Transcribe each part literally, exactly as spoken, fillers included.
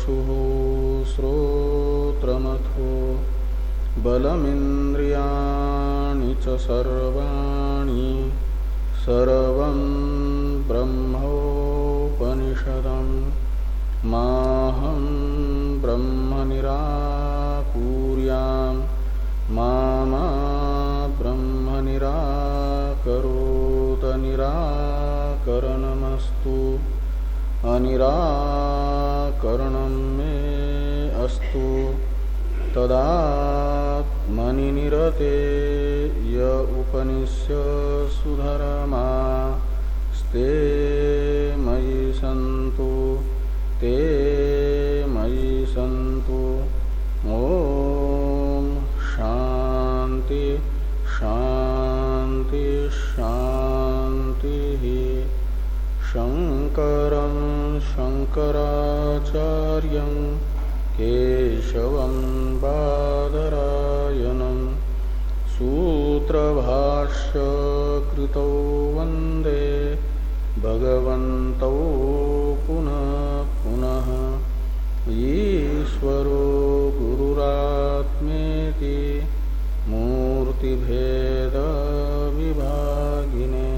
चक्षुः श्रोत्रमथो बलमिन्द्रियाणि च सर्वाणि सर्वं ब्रह्मोपनिषदं माहं ब्रह्म निराकुर्यां मा मा ब्रह्म निराकरोत निराकरणमस्तु अनिराकरणं मे अस्तु तदात्मनि निरते य उपनिष्यसु धर्मास्ते मयि सन्तु ते मयि सन्तु। ओम शांति शांति शांति। शंकरं शंकराचार्यं केशवं बादरायणं सूत्रभाष्य कृतौ वन्दे भगवन्तौ पुनः पुनः। ईश्वरो गुरुरात्मेति मूर्तिभेद विभागिने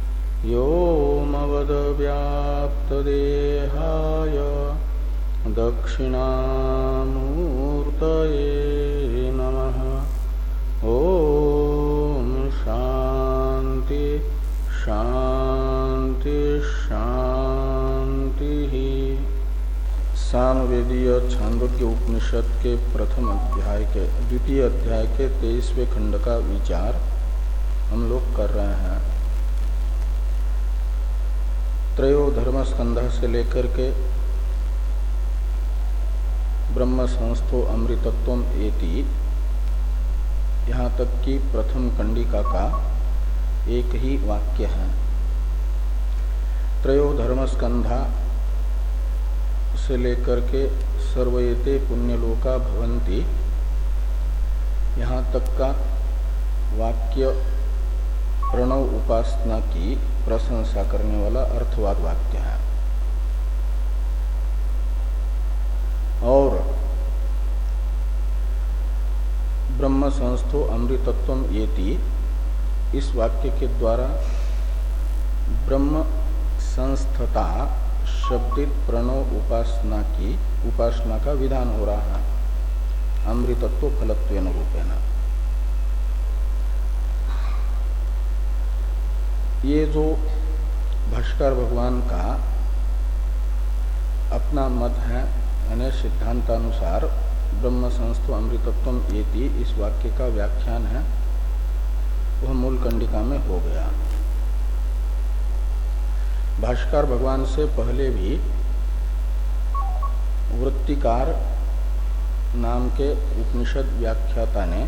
व्योमवद्व्याप्तदेहाय दक्षिणामूर्तये नमः। ओम शांति शांति शांति। सामवेदीय छांदोग्य उपनिषद के प्रथम अध्याय के द्वितीय अध्याय के तेईसवें खंड का विचार हम लोग कर रहे हैं। त्रयो धर्म स्कंध से लेकर के ब्रह्म संस्थो अमृतत्वम एति यहाँ तक की प्रथम कंडिका का एक ही वाक्य है। त्रयो धर्म स्कंधा से लेकर के सर्वयते पुण्यलोका भवन्ति यहाँ तक का वाक्य प्रणव उपासना की प्रशंसा करने वाला अर्थवाद वाक्य है। और ब्रह्म संस्थो अमृतत्वम येति इस वाक्य के द्वारा ब्रह्म संस्थता शब्दित प्रणव उपासना की उपासना का विधान हो रहा है अमृतत्व फलत्वेन रूपेण। ये जो भाष्कर भगवान का अपना मत है यानी सिद्धांतानुसार ब्रह्म संस्थो अमृतत्वम येति इस वाक्य का व्याख्यान है वह मूल कंडिका में हो गया। भाष्कर भगवान से पहले भी वृत्तिकार नाम के उपनिषद व्याख्याता ने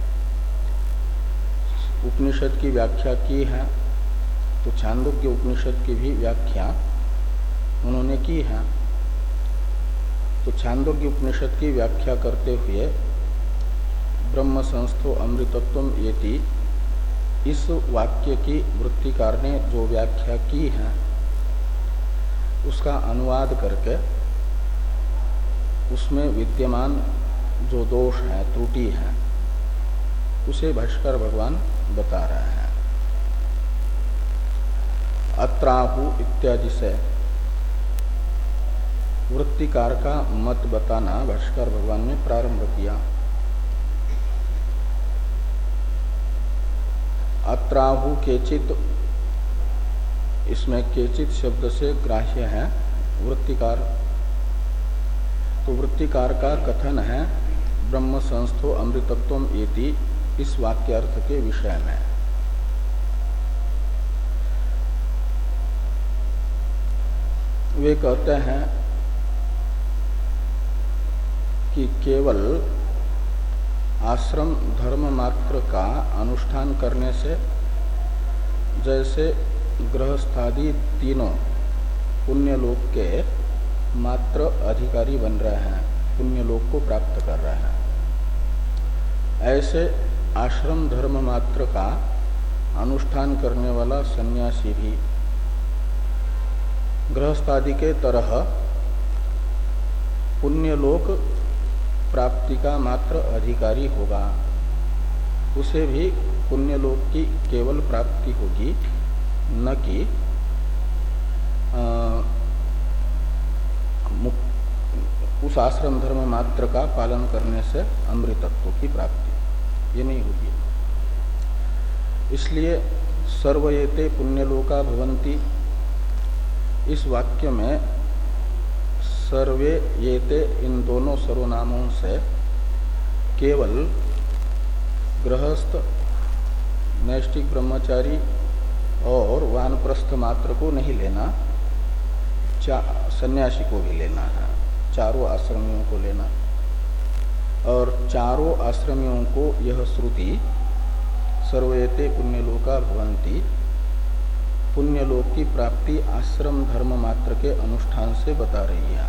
उपनिषद की व्याख्या की है तो छांदोग्य उपनिषद की भी व्याख्या उन्होंने की है। तो छांदोग्य उपनिषद की व्याख्या करते हुए ब्रह्म संस्थो अमृतत्वम येति इस वाक्य की वृत्तिकार ने जो व्याख्या की है उसका अनुवाद करके उसमें विद्यमान जो दोष है त्रुटि है उसे भाष्कर भगवान बता रहे हैं। अत्राहु इत्यादि से वृत्तिकार का मत बताना भाष्कर भगवान ने प्रारंभ किया। अत्राहु केचित इसमें केचित शब्द से ग्राह्य है वृत्तिकार। तो वृत्तिकार का कथन है ब्रह्म संस्थो अमृतत्वम एति इस वाक्यार्थ के विषय में। वे कहते हैं कि केवल आश्रम धर्म मात्र का अनुष्ठान करने से जैसे गृहस्थादि तीनों पुण्यलोक के मात्र अधिकारी बन रहे हैं पुण्यलोक को प्राप्त कर रहे हैं ऐसे आश्रम धर्म मात्र का अनुष्ठान करने वाला सन्यासी भी गृहस्थादि के तरह पुण्यलोक प्राप्ति का मात्र अधिकारी होगा, उसे भी पुण्यलोक की केवल प्राप्ति होगी, न कि उस आश्रम धर्म मात्र का पालन करने से अमृतत्व की प्राप्ति, ये नहीं होगी। इसलिए सर्वयेते पुण्यलोका भवन्ति, इस वाक्य में सर्वे येते इन दोनों सर्वनामों से केवल गृहस्थ, नैष्ठिक ब्रह्मचारी और वानप्रस्थ मात्र को नहीं लेना, सन्यासी को भी लेना है, चारों आश्रमियों को लेना। और चारों आश्रमियों को यह श्रुति सर्वयते पुण्यलोका भवन्ति, पुण्यलोक की प्राप्ति आश्रम धर्म मात्र के अनुष्ठान से बता रही है।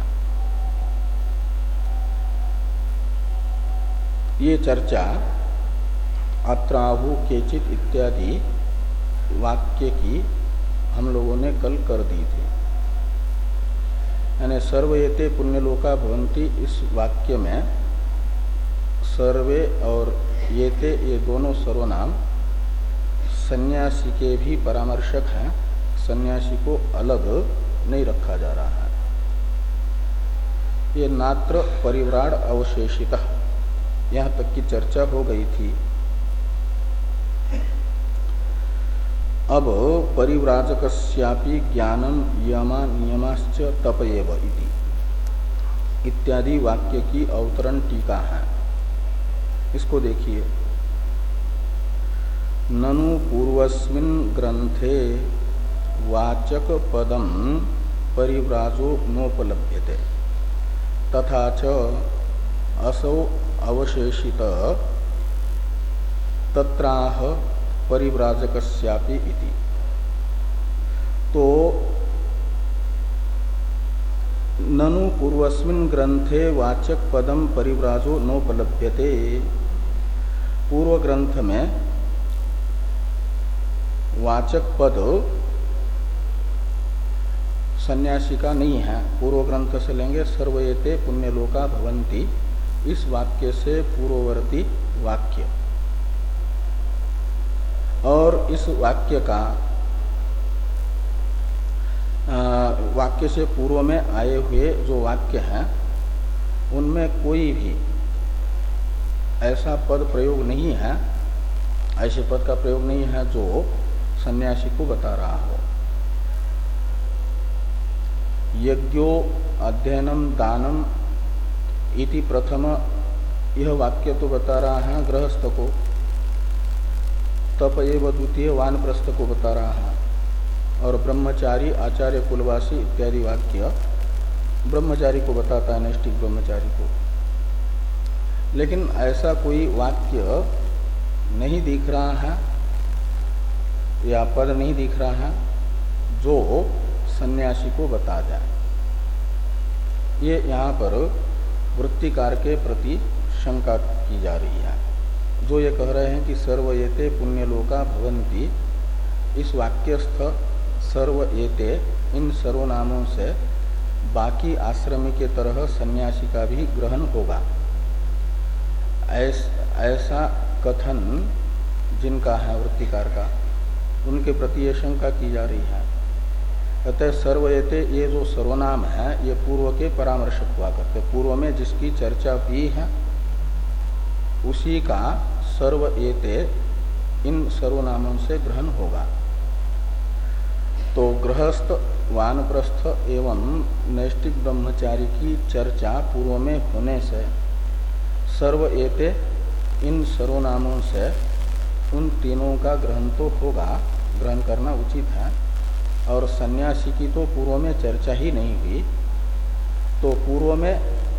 ये चर्चा अत्राहु केचित इत्यादि वाक्य की हम लोगों ने कल कर दी थी। यानी सर्वयते पुण्यलोका भवन्ति, इस वाक्य में सर्वे और येते ये दोनों सर्वनाम सन्यासी के भी परामर्शक हैं, सन्यासी को अलग नहीं रखा जा रहा है। ये नात्र परिव्राड अवशेषितः, यहाँ तक की चर्चा हो गई थी। अब परिव्राजकस्यापि ज्ञानम यमा नियमाश्च तपयेव इति इत्यादि वाक्य की अवतरण टीका है। इसको देखिए, ननु पूर्वस्मिन् ग्रंथे वाचक पदम परिव्राजो नोपलभ्यते तथा च असौ अवशेषित तत्राह परिव्राजकस्यापि इति। तो ननु पूर्वस्मिन् ग्रंथे वाचक पदम परिव्राजो नोपलभ्यते, पूर्व ग्रंथ में वाचक पद सन्यासी का नहीं है। पूर्व ग्रंथ से लेंगे सर्वयते पुण्यलोका भवन्ति, इस वाक्य से पूर्ववर्ती वाक्य, और इस वाक्य का आ, वाक्य से पूर्व में आए हुए जो वाक्य हैं उनमें कोई भी ऐसा पद प्रयोग नहीं है, ऐसे पद का प्रयोग नहीं है जो सन्यासी को बता रहा हो। यज्ञो अध्ययनम दानम इति प्रथम, यह वाक्य तो बता रहा है गृहस्थ को, तप एव द्वितीय वानप्रस्थ को बता रहा है, और ब्रह्मचारी आचार्य कुलवासी इत्यादि वाक्य ब्रह्मचारी को बताता है, नैष्ठिक ब्रह्मचारी को। लेकिन ऐसा कोई वाक्य नहीं दिख रहा है या पद नहीं दिख रहा है जो सन्यासी को बता जाए। ये यहाँ पर वृत्तिकार के प्रति शंका की जा रही है, जो ये कह रहे हैं कि सर्वयेते पुण्यलोका भवन्ति, इस वाक्यस्थ सर्वयेते इन सर्वनामों से बाकी आश्रमी के तरह सन्यासी का भी ग्रहण होगा, ऐस, ऐसा कथन जिनका है वृत्तिकार का, उनके प्रति ये शंका की जा रही है। अतः सर्वयते ये जो सर्वनाम है ये पूर्व के परामर्शक हुआ करते, पूर्व में जिसकी चर्चा हुई है उसी का सर्वयते इन सर्वनामों से ग्रहण होगा। तो गृहस्थ, वानप्रस्थ एवं नैष्ठिक ब्रह्मचारी की चर्चा पूर्व में होने से सर्वयते इन सर्वनामों से उन तीनों का ग्रहण तो होगा, ग्रहण करना उचित है। और सन्यासी की तो पूर्व में चर्चा ही नहीं हुई, तो पूर्व में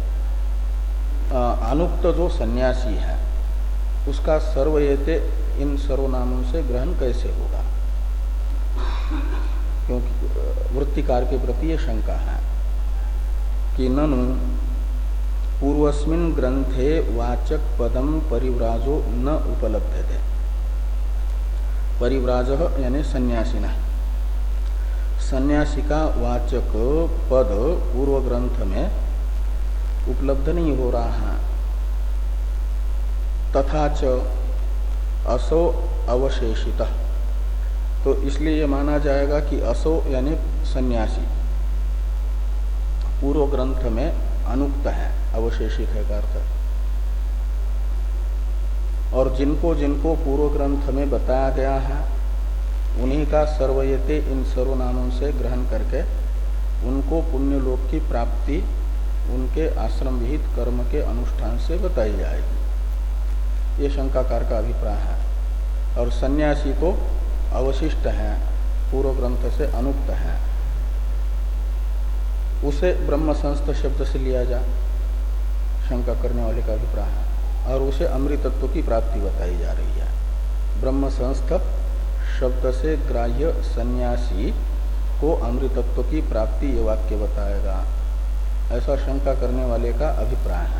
अनुक्त जो सन्यासी है उसका सर्वयते इन सर्वनामों से ग्रहण कैसे होगा, क्योंकि वृत्तिकार के प्रति ये शंका है कि ननु पूर्वस्मिन् ग्रंथे वाचक पदम परिव्राजो न उपलभ्यते। परिव्राजः यानी सन्यासिना, सन्यासी का वाचक पद पूर्व ग्रंथ में उपलब्ध नहीं हो रहा है। तथा च असो अवशेषितः, तो इसलिए ये माना जाएगा कि असो यानी सन्यासी पूर्व ग्रंथ में अनुक्त है, अवशेषित है का अर्थ। और जिनको जिनको पूर्व ग्रंथ में बताया गया है उन्हीं का सर्वयते इन सर्वनामों से ग्रहण करके उनको पुण्यलोक की प्राप्ति उनके आश्रम विहित कर्म के अनुष्ठान से बताई जाएगी, ये शंकाकार का अभिप्राय है। और सन्यासी तो अवशिष्ट है, पूर्व ग्रंथ से अनुक्त है, उसे ब्रह्म संस्थ शब्द से लिया जा, शंका करने वाले का अभिप्राय है। और उसे अमृतत्व की प्राप्ति बताई जा रही है। ब्रह्म संस्थ शब्द से ग्राह्य सन्यासी को अमृतत्व की प्राप्ति ये वाक्य बताएगा, ऐसा शंका करने वाले का अभिप्राय है।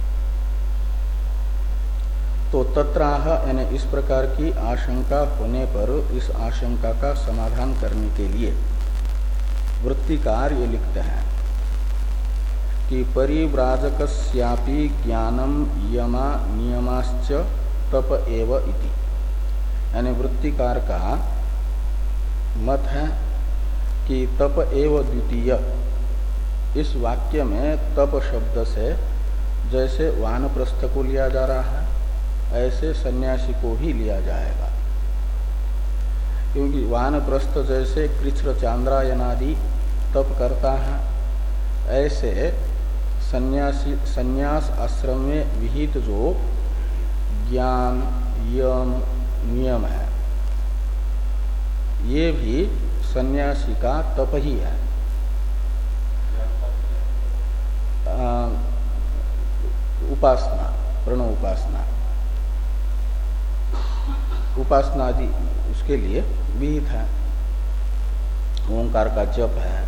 तो तत्राह यानी इस प्रकार की आशंका होने पर इस आशंका का समाधान करने के लिए वृत्तिकार ये लिखते हैं कि परिव्राजकस्यापि ज्ञानम यमा नियमाश्च तप एव इति, यानी वृत्तिकार का मत है कि तप एव द्वितीय, इस वाक्य में तप शब्द से जैसे वानप्रस्थ को लिया जा रहा है ऐसे सन्यासी को ही लिया जाएगा। क्योंकि वानप्रस्थ जैसे कृच्छ्र चांद्रायनादि तप करता है, ऐसे सन्यासी सन्यास आश्रम में विहित जो ज्ञान यम नियम है ये भी सन्यासी का तप ही है। आ, उपासना, प्रणव उपासना, उपासना आदि उसके लिए विहित है, ओंकार का जप है।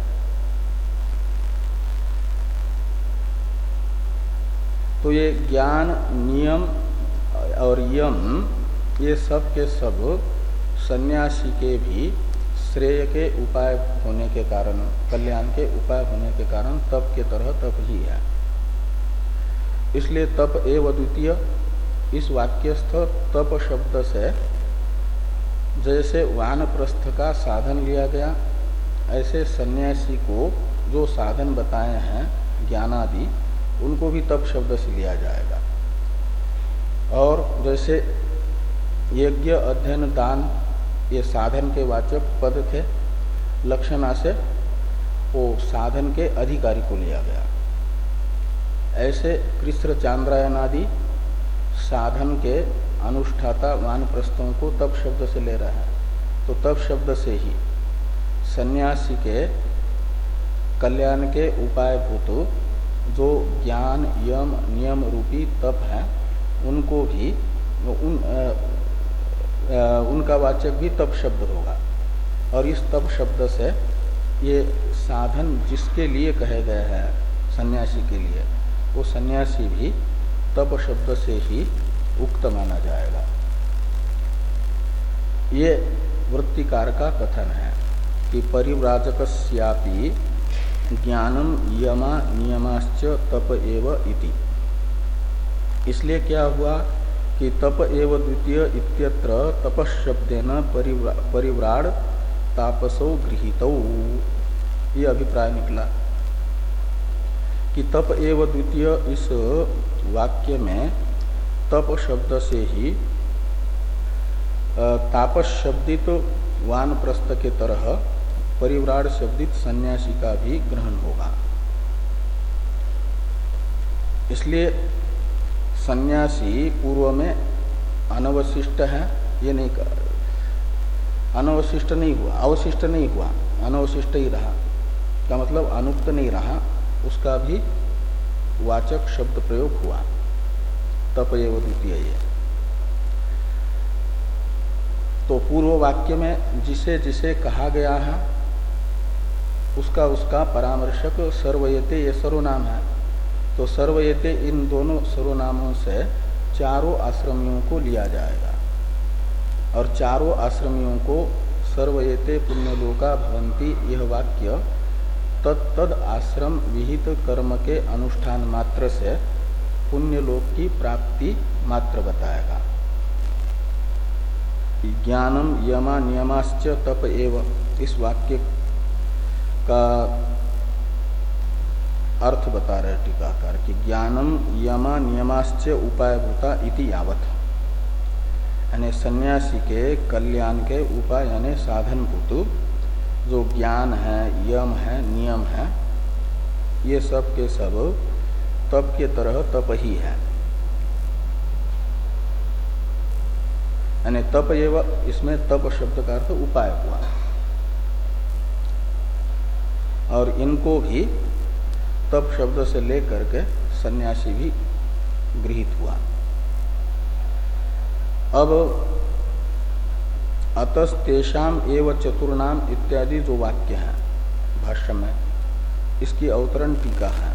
तो ये ज्ञान नियम और यम ये सब के सब सन्यासी के भी श्रेय के उपाय होने के कारण, कल्याण के उपाय होने के कारण तप के तरह तप ही है। इसलिए तप एव द्वितीय, इस वाक्यस्थ तप शब्द से जैसे वानप्रस्थ का साधन लिया गया ऐसे सन्यासी को जो साधन बताए हैं ज्ञानादि उनको भी तप शब्द से लिया जाएगा। और जैसे यज्ञ अध्ययन दान ये साधन के वाचक पद थे, लक्षणा से वो साधन के अधिकारी को लिया गया, ऐसे कृच्छ्र चांद्रायनादि साधन के अनुष्ठाता वानप्रस्थों को तप शब्द से ले रहा है। तो तप शब्द से ही सन्यासी के कल्याण के उपाय भूत जो ज्ञान यम नियम रूपी तप है उनको भी उन आ, आ, उनका वाचक भी तप शब्द होगा। और इस तप शब्द से ये साधन जिसके लिए कहे गए हैं सन्यासी के लिए, वो सन्यासी भी तप शब्द से ही उक्त माना जाएगा। ये वृत्तिकार का कथन है कि परिव्राजकस्यापि ज्ञानम यमा नियमाश्च तप एव इति। इसलिए क्या हुआ कि तप एव द्वितीय इत्यत्र तपशब्देन परिव्राड तापसो गृहीतौ, ये अभिप्राय निकला कि तप एव द्वितीय इस वाक्य में तप शब्द से ही तापस शब्दित वानप्रस्थ के तरह परिव्राड शब्दित सन्यासी का भी ग्रहण होगा। इसलिए सन्यासी पूर्व में अनवशिष्ट है, ये नहीं कर, अनवशिष्ट नहीं हुआ, अवशिष्ट नहीं हुआ, अनवशिष्ट ही रहा, का मतलब अनुक्त नहीं रहा, उसका भी वाचक शब्द प्रयोग हुआ तप एव द्वितीय। तो पूर्व वाक्य में जिसे जिसे कहा गया है उसका उसका परामर्शक सर्वयते ये सर्वनाम है। तो सर्वयते इन दोनों सर्वनामों से चारों आश्रमियों को लिया जाएगा और चारों आश्रमियों को सर्वयते पुण्यलोका भवंती यह वाक्य तद आश्रम विहित कर्म के अनुष्ठान मात्र से पुण्य लोक की प्राप्ति मात्र बताएगा। ज्ञानम यमा नियमाश्च तप एव, इस वाक्य का अर्थ बता रहे टीकाकार कि ज्ञानम यमा नियमाश्च उपायभूता इति यावत, यानी सन्यासी के कल्याण के उपाय यानी साधनभूत जो ज्ञान है, यम है, नियम है, ये सब के सब तप के तरह तप ही है। यानी तप एवं, इसमें तप शब्द का अर्थ उपाय हुआ, और इनको भी तप शब्द से लेकर के सन्यासी भी गृहीत हुआ। अब अतस्तेषाम एव चतुर्णाम इत्यादि जो वाक्य है भाष्य में, इसकी अवतरण टीका है।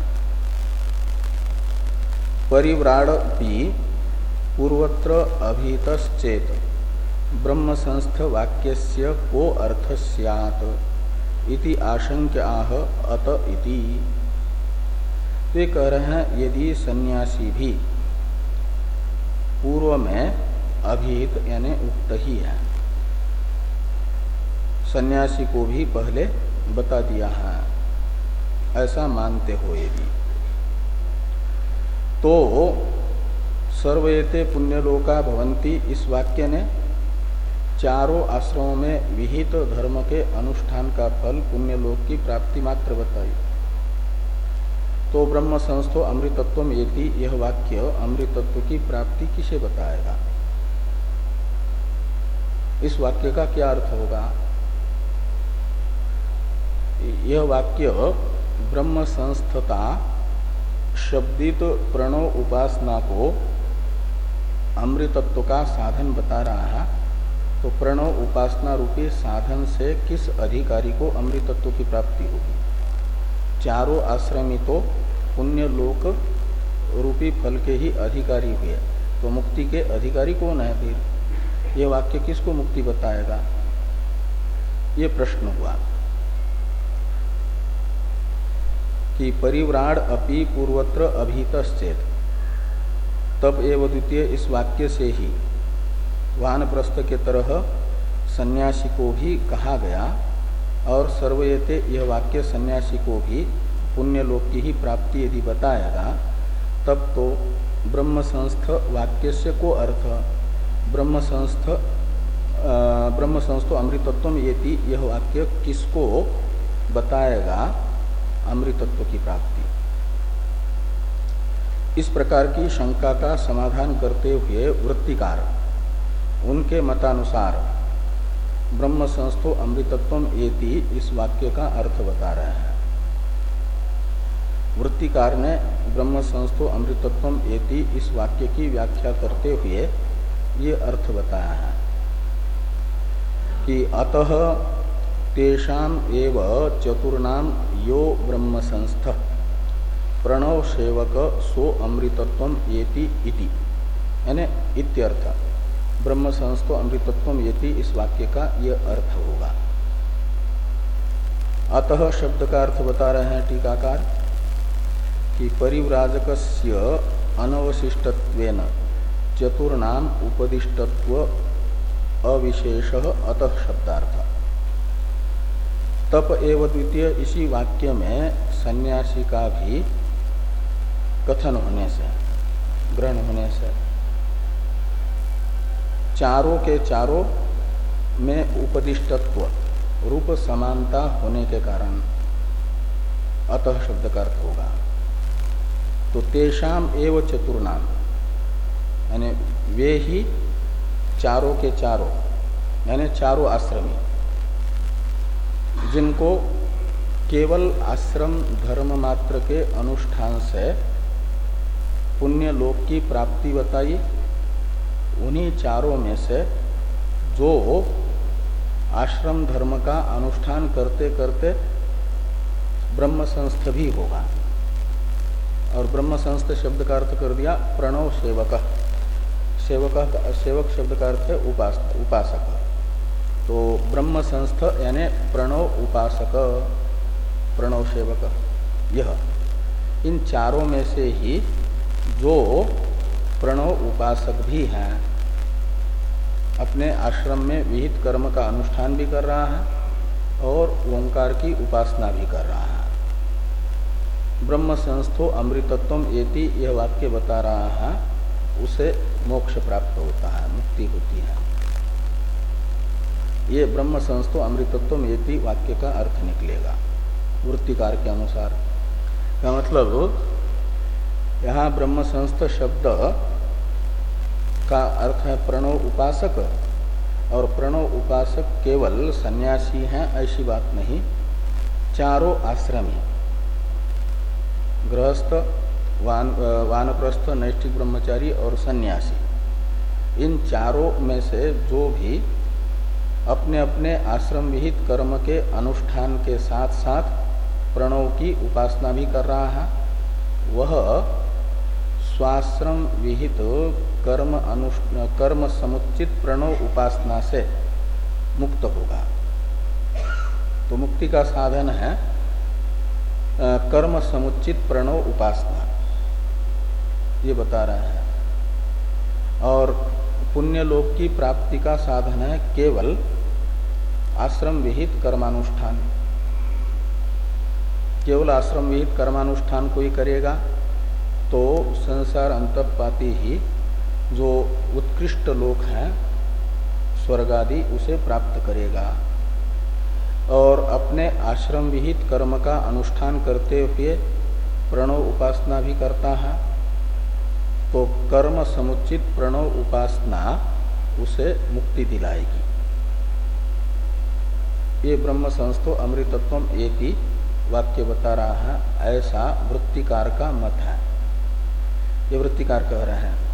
परिव्राडपि पूर्वत्र अभीतश्चेत ब्रह्म संस्थ वाक्यस्य को अर्थ स्यात् इति आशंक्य आह अत इति। वे कह रहे हैं यदि सन्यासी भी पूर्व में अभीत यानी उक्त ही है, सन्यासी को भी पहले बता दिया है, ऐसा मानते हो यदि, तो सर्वयते पुण्यलोका भवन्ति इस वाक्य ने चारों आश्रमों में विहित धर्म के अनुष्ठान का फल पुण्यलोक की प्राप्ति मात्र बताई। तो ब्रह्म संस्थो अमृतत्वम एति, यह वाक्य अमृतत्व की प्राप्ति किसे बताएगा? इस वाक्य का क्या अर्थ होगा? यह वाक्य ब्रह्म संस्थता शब्दित प्रणव उपासना को अमृतत्व का साधन बता रहा है, तो प्रणव उपासना रूपी साधन से किस अधिकारी को अमृतत्व की प्राप्ति होगी? चारों आश्रमी तो पुण्य लोक रूपी फल के ही अधिकारी हुए, तो मुक्ति के अधिकारी कौन है फिर? यह वाक्य किसको मुक्ति बताएगा? ये प्रश्न हुआ कि परिव्राड अपि पूर्वत्र अभीतश्चेत, तब एवं द्वितीय इस वाक्य से ही वानप्रस्थ के तरह सन्यासी को भी कहा गया, और सर्वयते यह वाक्य सन्यासी को भी पुण्यलोक की ही प्राप्ति यदि बताएगा, तब तो ब्रह्म संस्थ वाक्य से को अर्थ ब्रह्म संस्थ ब्रह्म संस्थो अमृतत्वम येति, यह वाक्य किसको बताएगा अमृतत्व की प्राप्ति? इस प्रकार की शंका का समाधान करते हुए वृत्तिकार उनके मतानुसार ब्रह्म संस्थो अमृतत्वम एति इस वाक्य का अर्थ बता रहे हैं। वृत्तिकार ने ब्रह्म संस्थो अमृतत्वम एति इस वाक्य की व्याख्या करते हुए ये अर्थ बताया है कि अतः तेषाम एव चतुर्णाम यो ब्रह्म संस्थ प्रणव सेवक सो अमृतत्वम एति इति, यानी इत्यर्थ ब्रह्म संस्थो अमृतत्वम एति इस वाक्य का यह अर्थ होगा। अतः शब्द का अर्थ बता रहे हैं टीकाकार कि परिव्राजकस्य अनवशिष्टत्वेन चतुर्णाम उपदिष्टत्व अविशेषः अतः शब्दार्थ। तप एवं द्वितीय इसी वाक्य में सन्यासी का भी कथन होने से, ग्रहण होने से चारों के चारों में उपदिष्टत्व रूप समानता होने के कारण अतः शब्द का अर्थ होगा। तो तेषाम एव चतुर्णाम, यानी वे ही चारों के चारों, यानी चारों आश्रमी, जिनको केवल आश्रम धर्म मात्र के अनुष्ठान से पुण्य लोक की प्राप्ति बताई, उन्हीं चारों में से जो आश्रम धर्म का अनुष्ठान करते करते ब्रह्म संस्थ भी होगा, और ब्रह्म संस्थ शब्द का अर्थ कर दिया प्रणव सेवक, सेवक सेवक शब्द का अर्थ है उपास, उपासक। तो ब्रह्म संस्थ यानी प्रणव उपासक, प्रणव सेवक, यह इन चारों में से ही जो प्रणव उपासक भी हैं, अपने आश्रम में विहित कर्म का अनुष्ठान भी कर रहा है और ओंकार की उपासना भी कर रहा है। ब्रह्म संस्थो अमृतत्वम एति यह वाक्य बता रहा है, उसे मोक्ष प्राप्त होता है, मुक्ति होती है। ये ब्रह्म संस्थो अमृतत्वम एति वाक्य का अर्थ निकलेगा वृत्तिकार के अनुसार। का मतलब यहाँ ब्रह्म संस्थ शब्द का अर्थ है प्रणव उपासक, और प्रणव उपासक केवल सन्यासी हैं ऐसी बात नहीं, चारों आश्रमी गृहस्थ, वान वानप्रस्थ, नैष्ठिक ब्रह्मचारी और सन्यासी, इन चारों में से जो भी अपने अपने आश्रम विहित कर्म के अनुष्ठान के साथ साथ प्रणव की उपासना भी कर रहा है, वह स्वाश्रम विहित कर्म अनुष्ठान कर्म समुचित प्रणव उपासना से मुक्त होगा। तो मुक्ति का साधन है कर्म समुचित प्रणव उपासना, ये बता रहे हैं। और पुण्य लोक की प्राप्ति का साधन है केवल आश्रम विहित कर्मानुष्ठान। केवल आश्रम विहित कर्मानुष्ठान कोई करेगा तो संसार अंतपाती ही जो उत्कृष्ट लोक है स्वर्ग आदि उसे प्राप्त करेगा, और अपने आश्रम विहित कर्म का अनुष्ठान करते हुए प्रणव उपासना भी करता है, तो कर्म समुचित प्रणव उपासना उसे मुक्ति दिलाएगी। ये ब्रह्म संस्थो अमृतत्वम एति वाक्य बता रहा है, ऐसा वृत्तिकार का मत है। ये वृत्तिकार कह रहे हैं।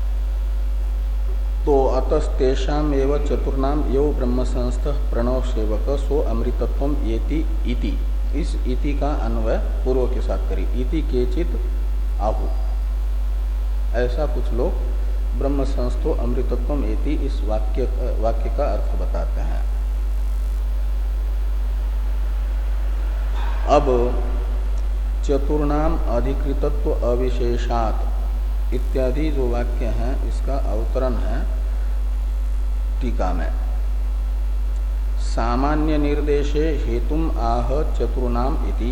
तो अतस्तेषाम एवं चतुर्नाम यो ब्रह्म संस्थ प्रणव सेवक सो अमृतत्वम एति इति, इस इति का अन्वय पूर्व के साथ करी, इति केचित आहु, ऐसा कुछ लोग ब्रह्म संस्थो अमृतत्वम एति इस वाक्य वाक्य का अर्थ बताते हैं। अब चतुर्नाम अधिकृतत्व अविशेषात इत्यादि जो वाक्य हैं इसका अवतरण है टीका में। सामान्य निर्देशे हेतुम आह चतुर्नाम इति,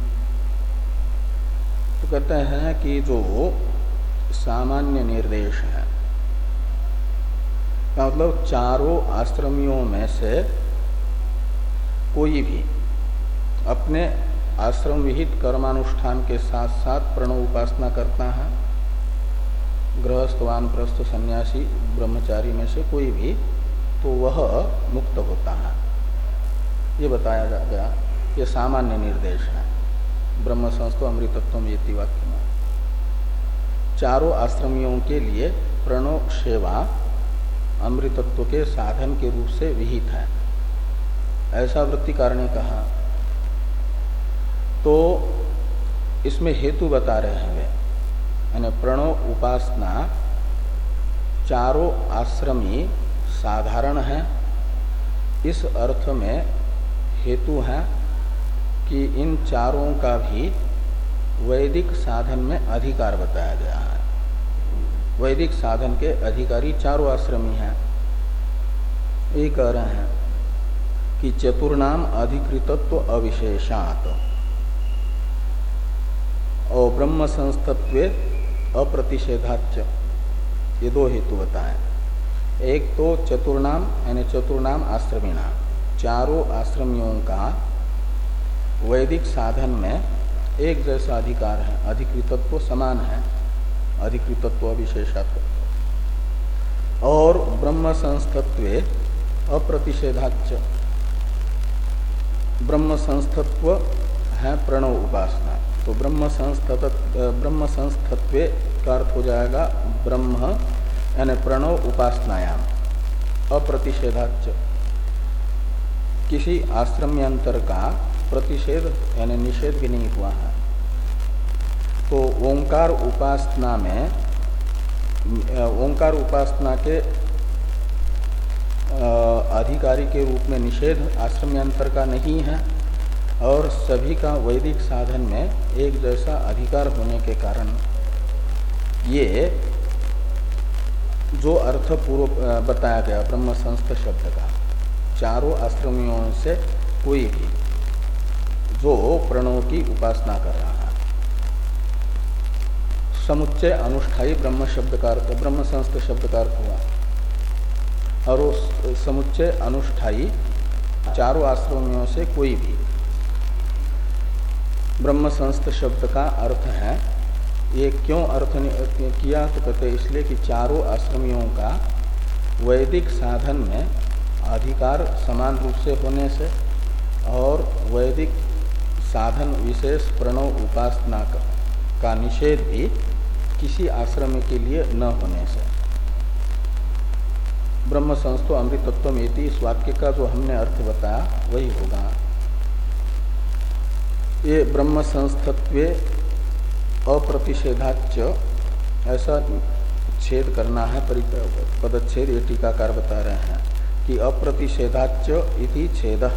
तो कहते हैं कि जो सामान्य निर्देश है मतलब चारों आश्रमियों में से कोई भी अपने आश्रम विहित कर्मानुष्ठान के साथ साथ प्रणव उपासना करता है, गृहस्थ, वानप्रस्थ, सन्यासी, ब्रह्मचारी में से कोई भी, तो वह मुक्त होता है। ये बताया जा गया, ये सामान्य निर्देश है ब्रह्म संस्थो अमृतत्वम एति वाक्य में। चारों आश्रमियों के लिए प्रणव सेवा अमृतत्व के साधन के रूप से विहित है, ऐसा वृत्तिकार ने कहा। तो इसमें हेतु बता रहे हैं वे, यानी प्रणव उपासना चारों आश्रमी साधारण है, इस अर्थ में हेतु है कि इन चारों का भी वैदिक साधन में अधिकार बताया गया है। वैदिक साधन के अधिकारी चारों आश्रमी हैं। ये कह रहे हैं कि चतुर्नाम अधिकृतत्व अविशेषात और ब्रह्म संस्थत्वे अप्रतिषेधाच्च, ये दो हेतु बताएं। एक तो चतुर्नाम यानी चतुर्नाम आश्रमीनाम, चारों आश्रमियों का वैदिक साधन में एक जैसा अधिकार है, अधिकृतत्व समान है, अधिकृतत्व विशेषत्व। और ब्रह्म संस्थत्वे अप्रतिषेधाच्च, ब्रह्म संस्थत्व है प्रणव उपासना, तो ब्रह्म संस्थत ब्रह्म संस्थत्वे का अर्थ हो जाएगा ब्रह्म यानी प्रणव उपासनायाम अप्रतिषेधाच्च, किसी आश्रम्यांतर का प्रतिषेध यानी निषेध भी नहीं हुआ है। तो ओंकार उपासना में ओंकार उपासना के अधिकारी के रूप में निषेध आश्रम्यांतर का नहीं है, और सभी का वैदिक साधन में एक जैसा अधिकार होने के कारण ये जो अर्थ पूर्व बताया गया ब्रह्म संस्थ शब्द का, चारों आश्रमियों से कोई भी जो प्रणव की उपासना कर रहा है, समुच्चय अनुष्ठाई ब्रह्म शब्द का अर्थ ब्रह्म संस्थ शब्द का अर्थ हुआ, और वो समुच्चय अनुष्ठाई चारों आश्रमियों से कोई भी ब्रह्म संस्थ शब्द का अर्थ है। ये क्यों अर्थ किया तो कहते इसलिए कि चारों आश्रमियों का वैदिक साधन में अधिकार समान रूप से होने से और वैदिक साधन विशेष प्रणव उपासना का निषेध भी किसी आश्रम के लिए न होने से ब्रह्म संस्थो अमृतत्वम इति इस वाक्य का जो हमने अर्थ बताया वही होगा। ये ब्रह्म संस्थत्वे अप्रतिषेधाच्च ऐसा छेद करना है, पदच्छेद ये टीकाकार बता रहे हैं कि अप्रतिषेधाच्च इति छेदः,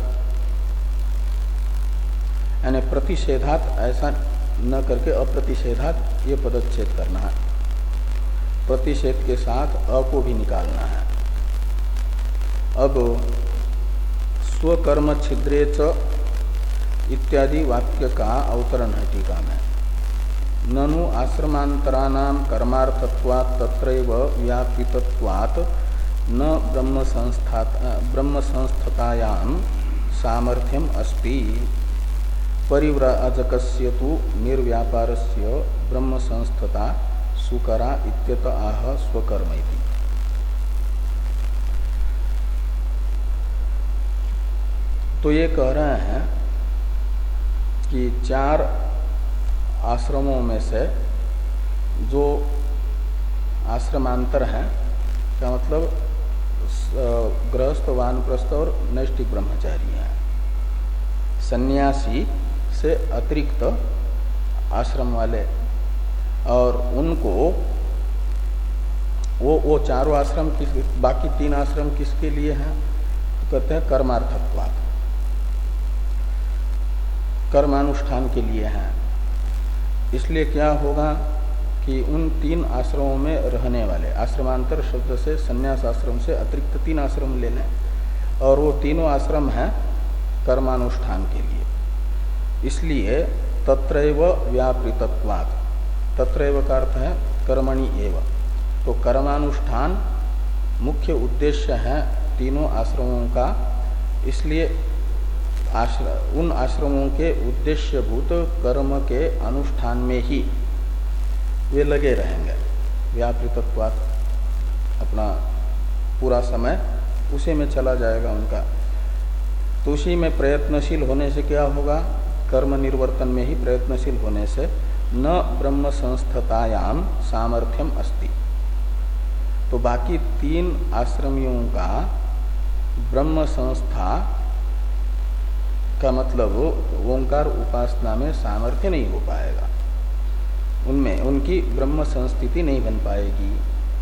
यानी प्रतिषेधात ऐसा न करके अप्रतिषेधात ये पदच्छेद करना है, प्रतिषेध के साथ अ को भी निकालना है। अब स्वकर्म छिद्रे च इत्यादि वाक्य का अवतरण है टीका में। ननु आश्रमांतराणाम कर्मार्थत्वात् तत्रैव व्यापितत्वात् न ब्रह्म संस्थात ब्रह्म संस्थतायां सामर्थ्यम अस्ति परिव्राजकस्य तु निर्व्यापारस्य ब्रह्म संस्थता सुकरा इत्यत आह स्वकर्म इति। तो ये कह रहे हैं कि चार आश्रमों में से जो आश्रमांतर हैं, क्या मतलब गृहस्थ वानप्रस्थ और नैष्ठिक ब्रह्मचारी हैं, सन्यासी से अतिरिक्त आश्रम वाले, और उनको वो वो चारों आश्रम किस बाकी तीन आश्रम किसके लिए हैं तो कहते हैं कर्मार्थत्वात्, कर्मानुष्ठान के लिए हैं। इसलिए क्या होगा कि उन तीन आश्रमों में रहने वाले, आश्रमांतर शब्द से संन्यास आश्रम से अतिरिक्त तीन आश्रम ले लें, और वो तीनों आश्रम हैं कर्मानुष्ठान के लिए। इसलिए तत्रैव व्यापृतत्वात्, तत्रैव का अर्थ है कर्मणि एव, तो कर्मानुष्ठान मुख्य उद्देश्य है तीनों आश्रमों का। इसलिए आश्रम उन आश्रमों के उद्देश्यभूत कर्म के अनुष्ठान में ही वे लगे रहेंगे, व्यापृतत्वात्, अपना पूरा समय उसी में चला जाएगा उनका। तो उसी में प्रयत्नशील होने से क्या होगा, कर्म निर्वर्तन में ही प्रयत्नशील होने से न ब्रह्म संस्थतायाम सामर्थ्यम अस्ति। तो बाकी तीन आश्रमियों का ब्रह्म संस्था का मतलब ओंकार उपासना में सामर्थ्य नहीं हो पाएगा, उनमें उनकी ब्रह्म संस्थिति नहीं बन पाएगी।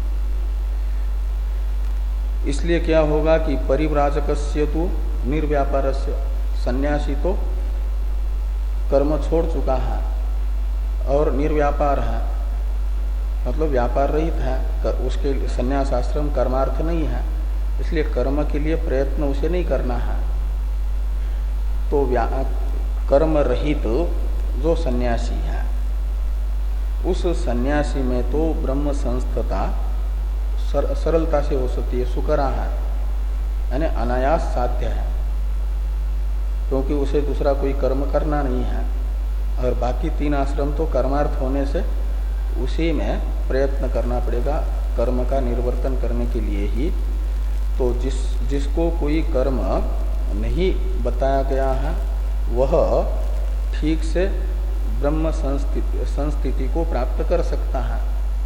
इसलिए क्या होगा कि परिव्राजकस्य तु निर्व्यापारस्य, सन्यासी तो कर्म छोड़ चुका है और निर्व्यापार है, मतलब व्यापार रहित है, उसके सन्यास आश्रम कर्मार्थ नहीं है, इसलिए कर्म के लिए प्रयत्न उसे नहीं करना है। तो कर्म रहित तो जो सन्यासी है, उस सन्यासी में तो ब्रह्म संस्थता सर, सरलता से हो सकती है, सुकरा है, यानी अनायास साध्य है, क्योंकि उसे दूसरा कोई कर्म करना नहीं है। और बाकी तीन आश्रम तो कर्मार्थ होने से उसी में प्रयत्न करना पड़ेगा कर्म का निर्वर्तन करने के लिए ही। तो जिस जिसको कोई कर्म नहीं बताया गया है वह ठीक से ब्रह्म संस्थिति संस्थिति को प्राप्त कर सकता है।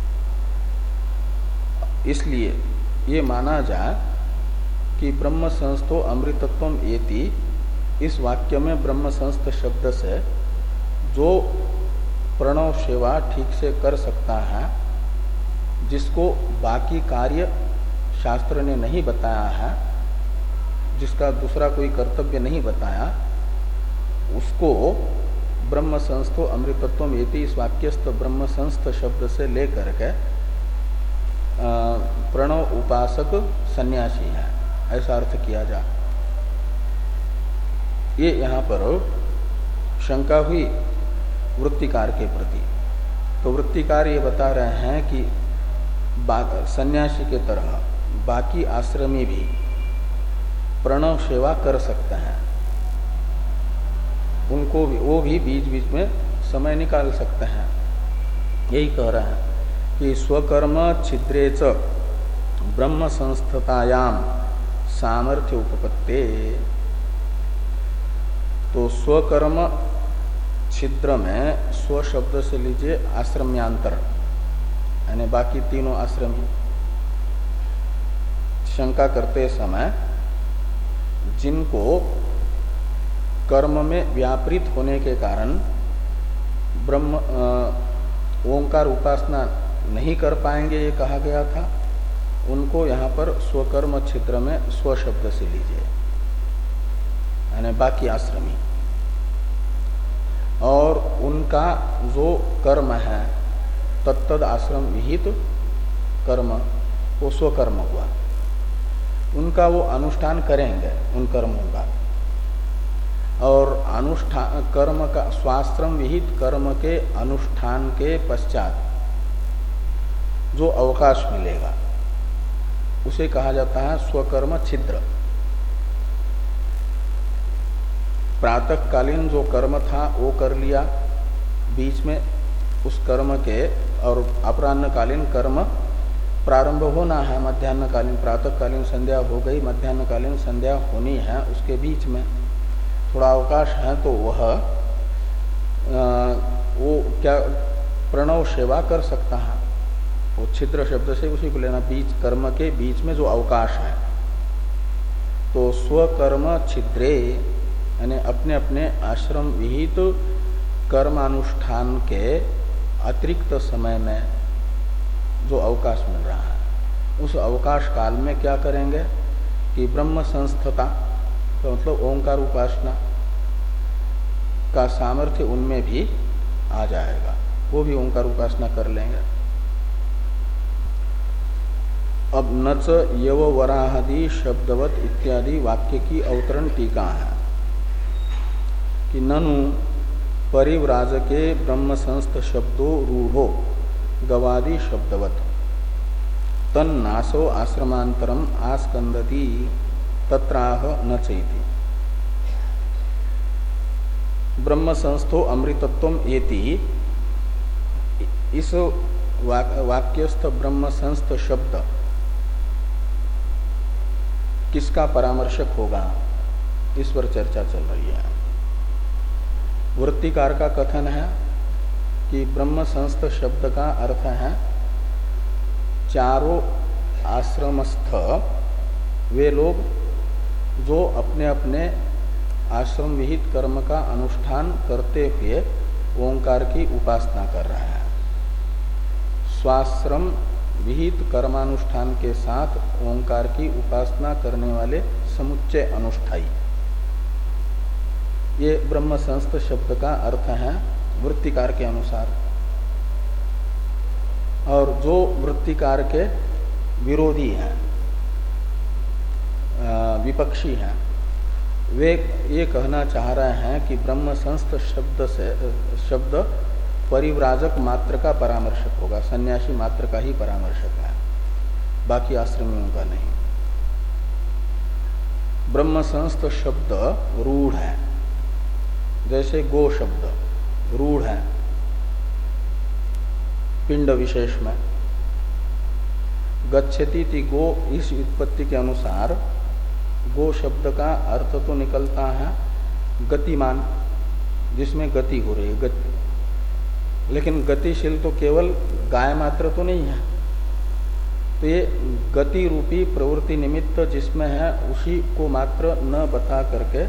इसलिए ये माना जाए कि ब्रह्म संस्थो अमृतत्वम एति, इस वाक्य में ब्रह्म संस्थ शब्द से जो प्रणव सेवा ठीक से कर सकता है, जिसको बाकी कार्य शास्त्र ने नहीं बताया है, जिसका दूसरा कोई कर्तव्य नहीं बताया, उसको ब्रह्म संस्थो अमृतत्वम एति इस वाक्यस्थ ब्रह्म संस्थ शब्द से लेकर के प्रणव उपासक सन्यासी है, ऐसा अर्थ किया जा। ये यहाँ पर शंका हुई वृत्तिकार के प्रति। तो वृत्तिकार ये बता रहे हैं कि सन्यासी के तरह बाकी आश्रमी भी प्रणव सेवा कर सकते हैं, उनको भी, वो भी बीच बीच में समय निकाल सकते हैं। यही कह रहे हैं कि स्वकर्म छिद्रे च ब्रह्म संस्थतायाम सामर्थ्य उपपत्ते। तो स्वकर्म छिद्र में स्व शब्द से लीजिए आश्रम्यांतर, यानी बाकी तीनों आश्रमी शंका करते समय जिनको कर्म में व्यापृत होने के कारण ब्रह्म ओंकार उपासना नहीं कर पाएंगे, ये कहा गया था, उनको यहाँ पर स्वकर्म छिद्र में स्व शब्द से लीजिए, यानी बाकी आश्रमी। और उनका जो कर्म है तत्तद आश्रम विहित कर्म, वो स्वकर्म हुआ, उनका वो अनुष्ठान करेंगे उन कर्मों का। और अनुष्ठान कर्म का स्वाश्रम विहित कर्म के अनुष्ठान के पश्चात जो अवकाश मिलेगा उसे कहा जाता है स्वकर्म छिद्र। प्रातःकालीन जो कर्म था वो कर लिया, बीच में उस कर्म के, और अपराह्नकालीन कर्म प्रारंभ होना है, मध्याह्नकालीन प्रातःकालीन संध्या हो गई, मध्याह्नकालीन संध्या होनी है, उसके बीच में थोड़ा अवकाश है, तो वह आ, वो क्या प्रणव सेवा कर सकता है। वो छिद्र शब्द से उसी को लेना, बीच कर्म के बीच में जो अवकाश है। तो स्वकर्म छिद्रे यानी अपने अपने आश्रम विहित तो कर्मानुष्ठान के अतिरिक्त समय में जो अवकाश मिल रहा है, उस अवकाश काल में क्या करेंगे कि ब्रह्म संस्थता, तो मतलब ओंकार उपासना का सामर्थ्य उनमें भी आ जाएगा, वो भी ओंकार उपासना कर लेंगे। अब नच यव वराहदि शब्दवत इत्यादि वाक्य की अवतरण टीका है कि ननु परिव्राजके ब्रह्म संस्थ शब्दो रूढ़ो गवादि शब्दवत तन्नासो आश्रमांतरम आस्कंदति तत्राह न चैति। ब्रह्म संस्थो अमृतत्वम एति, इस वाक, वाक्यस्थ ब्रह्म संस्थ शब्द किसका परामर्शक होगा, इस पर चर्चा चल रही है। वृत्तिकार का कथन है कि ब्रह्म संस्थ शब्द का अर्थ है चारों आश्रमस्थ वे लोग जो अपने अपने आश्रम विहित कर्म का अनुष्ठान करते हुए ओंकार की उपासना कर रहे हैं। स्वाश्रम विहित कर्मानुष्ठान के साथ ओंकार की उपासना करने वाले समुच्चय अनुष्ठायी, ये ब्रह्म संस्थ शब्द का अर्थ है वृत्तिकार के अनुसार। और जो वृत्तिकार के विरोधी हैं, विपक्षी हैं, वे ये कहना चाह रहे हैं कि ब्रह्म संस्थ शब्द से शब्द परिव्राजक मात्र का परामर्शक होगा, सन्यासी मात्र का ही परामर्शक है, बाकी आश्रमियों का नहीं। ब्रह्म संस्थ शब्द रूढ़ है, जैसे गो शब्द रूढ़ है पिंड विशेष में। गच्छति ति गो, इस उत्पत्ति के अनुसार गो शब्द का अर्थ तो निकलता है गतिमान, जिसमें गति हो रही है, गति। लेकिन गतिशील तो केवल गाय मात्र तो नहीं है, तो ये गति रूपी प्रवृत्ति निमित्त जिसमें है उसी को मात्र न बता करके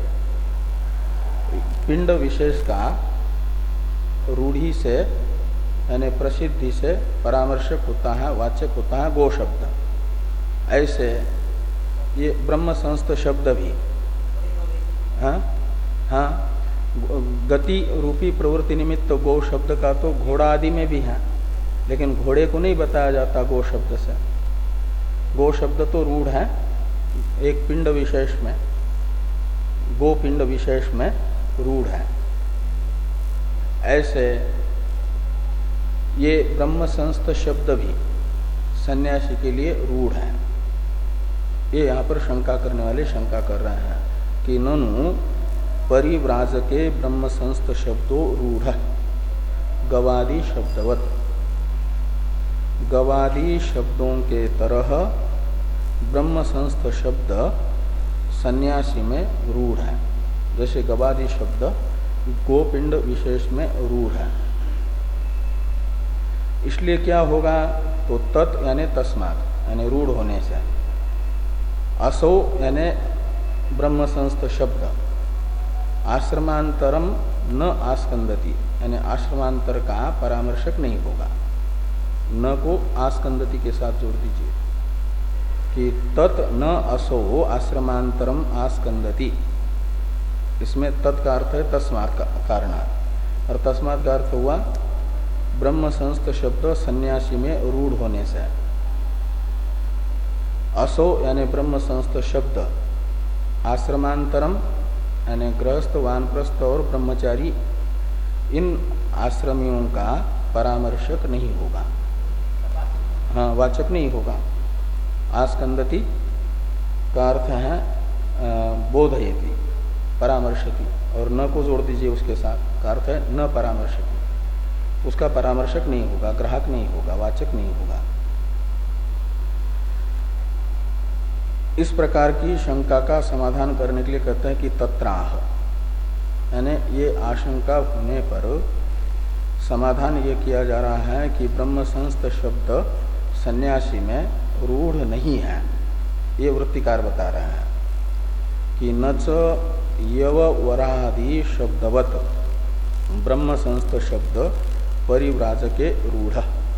पिंड विशेष का रूढ़ी से यानी प्रसिद्धि से परामर्शक होता है, वाचक होता है गो शब्द। ऐसे ये ब्रह्म संस्थ शब्द भी हाँ हाँ गति रूपी प्रवृत्ति निमित्त गो शब्द का तो घोड़ा आदि में भी है, लेकिन घोड़े को नहीं बताया जाता गो शब्द से। गो शब्द तो रूढ़ है एक पिंड विशेष में, गो पिंड विशेष में रूढ़ है। ऐसे ये ब्रह्म संस्थ शब्द भी सन्यासी के लिए रूढ़ है। ये यहाँ पर शंका करने वाले शंका कर रहे हैं कि ननु परिव्राजके ब्रह्म संस्थ शब्दो रूढ़ गवादि शब्दवत, गवादि शब्दों के तरह ब्रह्म संस्थ शब्द सन्यासी में रूढ़ है। जैसे गवादि शब्द गोपिंड विशेष में रूढ़ है। इसलिए क्या होगा, तो तत् यानी तस्मात् यानी रूढ़ होने से, असौ यानी ब्रह्म संस्थ शब्द आश्रमांतरम न आस्कंदति यानी आश्रमांतर का परामर्शक नहीं होगा। न को आस्कंदति के साथ जोड़ दीजिए कि तत् न असौ आश्रमांतरम आस्कंदति। इसमें तत् का अर्थ है तस्मात् का कारणात्, और तस्मात् का अर्थ हुआ ब्रह्म संस्थ शब्द सन्यासी में रूढ़ होने से। असो यानी ब्रह्म संस्थ शब्द आश्रमांतरम यानी गृहस्थ, वानप्रस्थ और ब्रह्मचारी इन आश्रमियों का परामर्शक नहीं होगा, हाँ वाचक नहीं होगा। आस्कंदति का अर्थ है बोधयति परामर्शकी, और न को जोड़ दीजिए उसके साथ, का अर्थ है न परामर्शकी, उसका परामर्शक नहीं होगा, ग्राहक नहीं होगा, वाचक नहीं होगा। इस प्रकार की शंका का समाधान करने के लिए कहते हैं कि तत्राह, यानी ये आशंका होने पर समाधान ये किया जा रहा है कि ब्रह्म संस्थ शब्द सन्यासी में रूढ़ नहीं है। ये वृत्तिकार बता रहे हैं कि न च यव वरादि शब्दवत ब्रह्म संस्थ शब्द परिव्राजके रूढ़।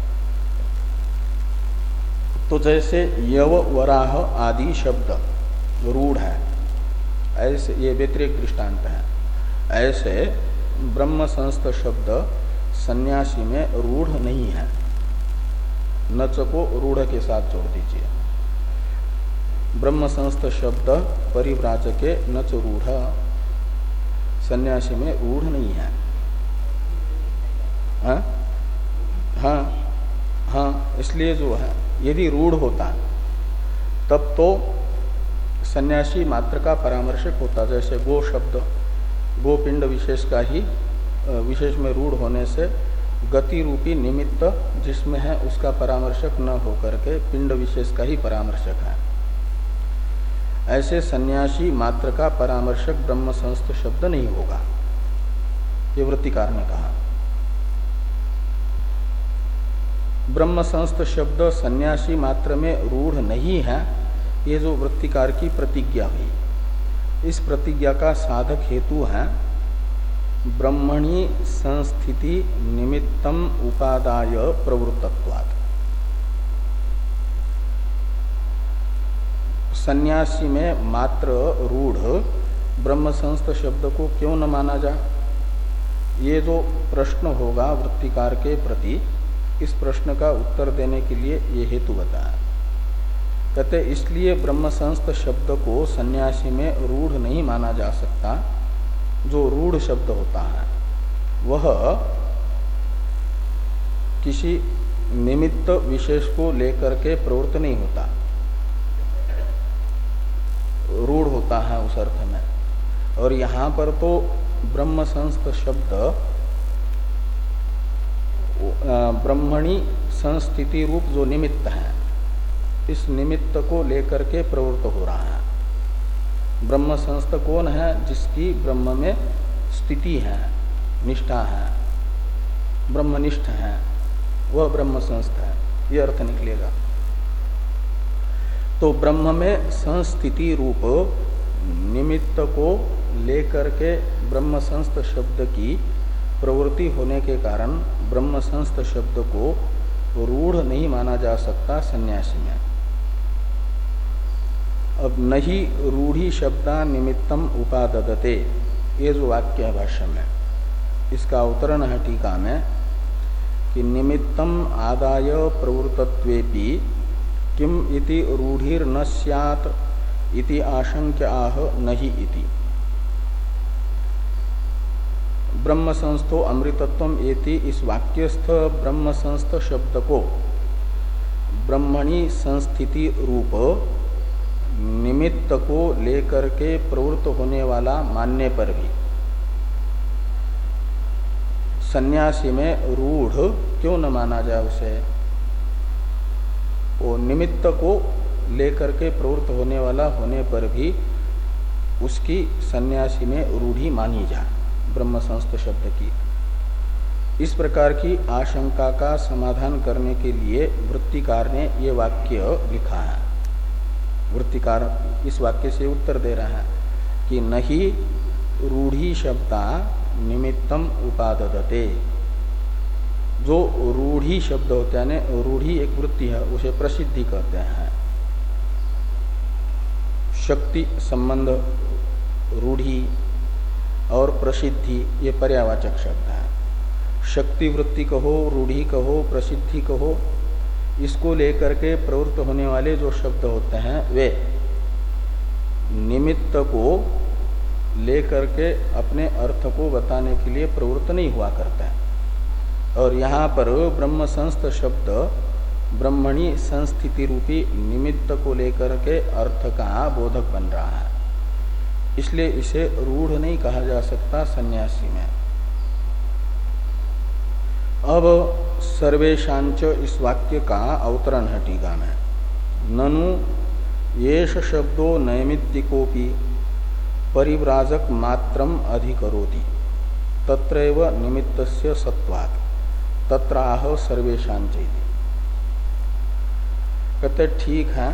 तो जैसे यव वराह आदि शब्द रूढ़ है, ऐसे ये व्यतिरेक दृष्टांत है, ऐसे ब्रह्म संस्थ शब्द सन्यासी में रूढ़ नहीं है। नच को रूढ़ के साथ जोड़ दीजिए। ब्रह्म संस्थ शब्द परिव्राजके नच रूढ़, सन्यासी में रूढ़ नहीं है। हाँ हाँ हाँ, इसलिए जो है यदि रूढ़ होता तब तो सन्यासी मात्र का परामर्शक होता। जैसे गो शब्द गोपिंड विशेष का ही विशेष में रूढ़ होने से गति रूपी निमित्त जिसमें है उसका परामर्शक न होकर के पिंड विशेष का ही परामर्शक है। ऐसे सन्यासी मात्र का परामर्शक ब्रह्म संस्थ शब्द नहीं होगा, ये वृत्तिकार ने कहा। ब्रह्म संस्थ शब्द सन्यासी मात्र में रूढ़ नहीं है, ये जो वृत्तिकार की प्रतिज्ञा हुई, इस प्रतिज्ञा का साधक हेतु है ब्रह्मणि संस्थिति निमित्तम उपादाय प्रवृत्तत्वात्। सन्यासी में मात्र रूढ़ ब्रह्म संस्थ शब्द को क्यों न माना जाए, ये जो प्रश्न होगा वृत्तिकार के प्रति, इस प्रश्न का उत्तर देने के लिए ये हेतु बताया। कहते इसलिए ब्रह्म संस्थ शब्द को सन्यासी में रूढ़ नहीं माना जा सकता। जो रूढ़ शब्द होता है वह किसी निमित्त विशेष को लेकर के प्रवृत्त नहीं होता, रूढ़ होता है उस अर्थ में। और यहाँ पर तो ब्रह्म संस्थ शब्द ब्रह्मणि संस्थिति रूप जो निमित्त है, इस निमित्त को लेकर के प्रवृत्त हो रहा है। ब्रह्म संस्थ कौन है, जिसकी ब्रह्म में स्थिति है, निष्ठा है, ब्रह्मनिष्ठ है, वह ब्रह्म संस्थ है, ये अर्थ निकलेगा। तो ब्रह्म में संस्थिति रूप निमित्त को लेकर के ब्रह्म संस्थ शब्द की प्रवृत्ति होने के कारण ब्रह्म संस्थ शब्द को रूढ़ नहीं माना जा सकता सन्यासी में। अब नहीं रूढ़ी शब्दा निमित्तम उपाददते, ये जो वाक्य है भाष्य में, इसका अवतरण है टीका में कि निमित्तम आदाय प्रवृत्तत्वेपि किम इति रूढ़िर न स्यात् इति आशंक्य आह नहीं इति। ब्रह्म संस्थो अमृतत्वम एति इस वाक्यस्थ ब्रह्म संस्थ शब्द को ब्रह्मणि संस्थिति रूप निमित्त को लेकर के प्रवृत्त होने वाला मानने पर भी सन्यासी में रूढ़ क्यों न माना जाए उसे? वो निमित्त को लेकर के प्रवृत्त होने वाला होने पर भी उसकी सन्यासी में रूढ़ी मानी जाए ब्रह्म संस्थ शब्द की। इस प्रकार की आशंका का समाधान करने के लिए वृत्तिकार ने ये वाक्य लिखा है। वृत्तिकार इस वाक्य से उत्तर दे रहा है कि नहीं रूढ़ी शब्दा निमित्तम उपाददते। जो रूढ़ी शब्द होते हैं, रूढ़ी एक वृत्ति है, उसे प्रसिद्धि कहते हैं। शक्ति संबंध रूढ़ी और प्रसिद्धि ये पर्यावाचक शब्द है। शक्ति वृत्ति कहो, रूढ़ी कहो, प्रसिद्धि कहो, इसको लेकर के प्रवृत्त होने वाले जो शब्द होते हैं वे निमित्त को लेकर के अपने अर्थ को बताने के लिए प्रवृत्त नहीं हुआ करता है। और यहाँ पर ब्रह्म संस्थ शब्द ब्रह्मणी संस्थिति रूपी निमित्त को लेकर के अर्थ का बोधक बन रहा है, इसलिए इसे रूढ़ नहीं कहा जा सकता सन्यासी में। अब सर्वेशांच इस वाक्य का अवतरण है टीका में। ननु येष शब्दो नैमित्तिकोपि परिव्राजक मात्रम अधिकरोति तत्रैव निमित्तस्य सत्वात् तत्राह सर्वेशांच इति। कहते ठीक है,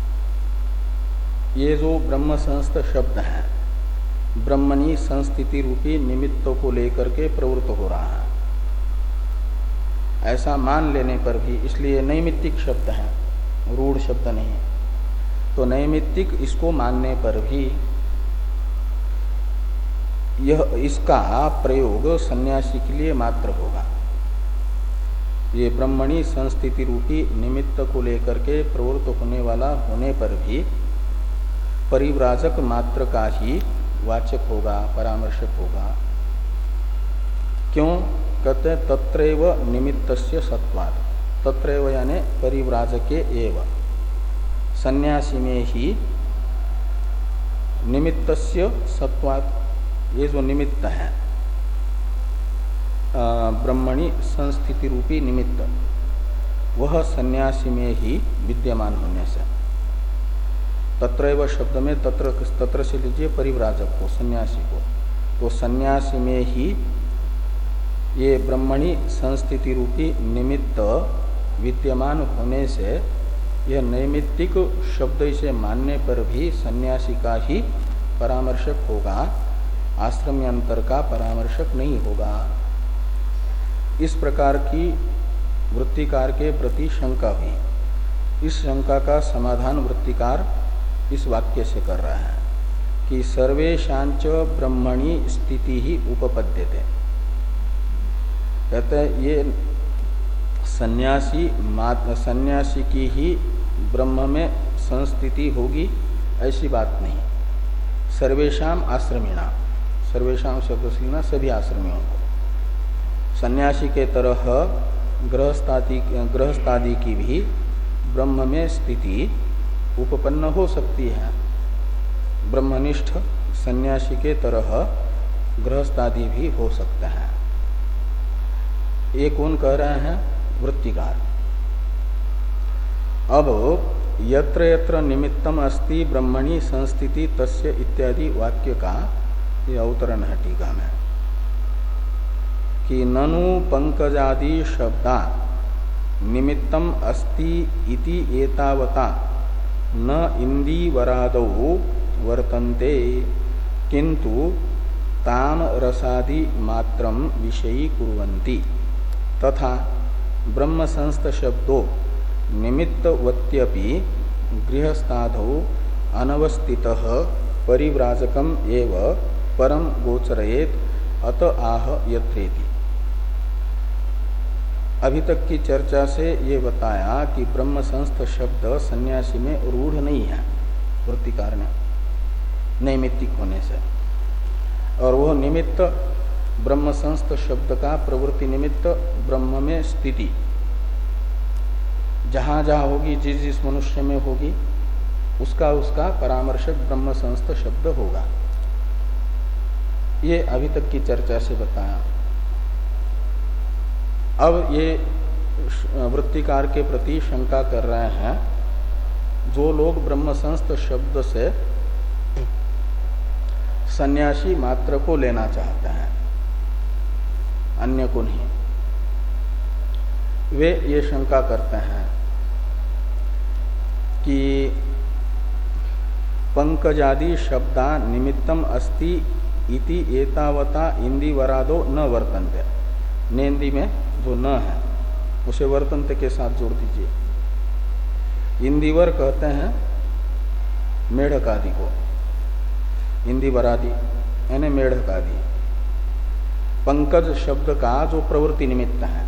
ये जो ब्रह्म संस्थ शब्द है ब्रह्मणी संस्थिति रूपी निमित्त को लेकर के प्रवृत्त हो रहा है, ऐसा मान लेने पर भी, इसलिए नैमित्तिक शब्द है, रूढ़ शब्द नहीं। तो नैमित्तिक इसको मानने पर भी यह इसका प्रयोग सन्यासी के लिए मात्र होगा। ये ब्रह्मणी संस्थिति रूपी निमित्त को लेकर के प्रवृत्त होने वाला होने पर भी परिव्राजक मात्र का ही वाचक होगा, परामर्शक होगा। क्यों? कहते तत्रैव निमित्तस्य सत्वात्। तत्रैव यानी परिव्राजके एव, सन्यासी में ही निमित्तस्य सत्वात्, ये जो निमित्त है ब्रह्मणी संस्थिति रूपी निमित्त, वह सन्यासी में ही विद्यमान होने से। तत्रैव शब्द में तत्र तत्र से लीजिए परिव्राजक को, सन्यासी को। तो सन्यासी में ही ये ब्रह्मणी संस्थिति रूपी निमित्त विद्यमान होने से यह नैमित्तिक शब्द इसे मानने पर भी सन्यासी का ही परामर्शक होगा, आश्रम्यांतर का परामर्शक नहीं होगा। इस प्रकार की वृत्तिकार के प्रति शंका हुई। इस शंका का समाधान वृत्तिकार इस वाक्य से कर रहा है कि सर्वेशांच ब्रह्मणी स्थिति ही उपपद्यते। कहते हैं ये सन्यासी मात्र सन्यासी की ही ब्रह्म में संस्थिति होगी ऐसी बात नहीं। सर्वेशाम आश्रमिणा, सर्वेशाम शब्द से लेना सभी आश्रमियों को। सन्यासी के तरह गृहस्थादि गृहस्थादि की भी ब्रह्म में स्थिति उपपन्न हो सकती है। ब्रह्मनिष्ठ सन्यासी के तरह गृहस्थादि भी हो सकता है। ये कौन कह रहे हैं? वृत्तिकार। अब यत्र यत्र निमित्तम अस्ति ब्रह्मणी संस्थिति तस्य इत्यादि वाक्य का ये अवतरण है टीका में कि ननु पंकजादि शब्दा निमित्तम अस्ति इति एतावता न इंदीवरादौ वर्तन्ते किंतु ताम रसादि मात्रम विषयी कुर्वन्ति तथा ब्रह्म संस्थ शब्दो निमित्तवत्यपि गृहस्थादौ अनवस्थितः परिव्राजकम एव परम गोचरेत अत आह यत्रेति। अभी तक की चर्चा से ये बताया कि ब्रह्म संस्थ शब्द सन्यासी में रूढ़ नहीं है वृत्तिकार ने नैमित्तिक होने से, और वह निमित्त ब्रह्म संस्थ शब्द का प्रवृत्ति निमित्त ब्रह्म में स्थिति जहां जहां होगी, जिस जिस मनुष्य में होगी, उसका उसका परामर्शक ब्रह्म संस्थ शब्द होगा। ये अभी तक की चर्चा से बताया। अब ये वृत्तिकार के प्रति शंका कर रहे हैं, जो लोग ब्रह्म संस्थ शब्द से सन्यासी मात्र को लेना चाहते हैं, अन्य को नहीं, वे ये शंका करते हैं कि पंकजादि शब्दा निमित्तम अस्ति इति एतावता इंदिवरादो न वर्तन्ते। नेंदी में जो न है उसे वर्तन्ते के साथ जोड़ दीजिए। इंदिवर कहते हैं मेढक आदि को, इंदिवरादि यानी मेढक आदि। पंकज शब्द का जो प्रवृत्ति निमित्त है,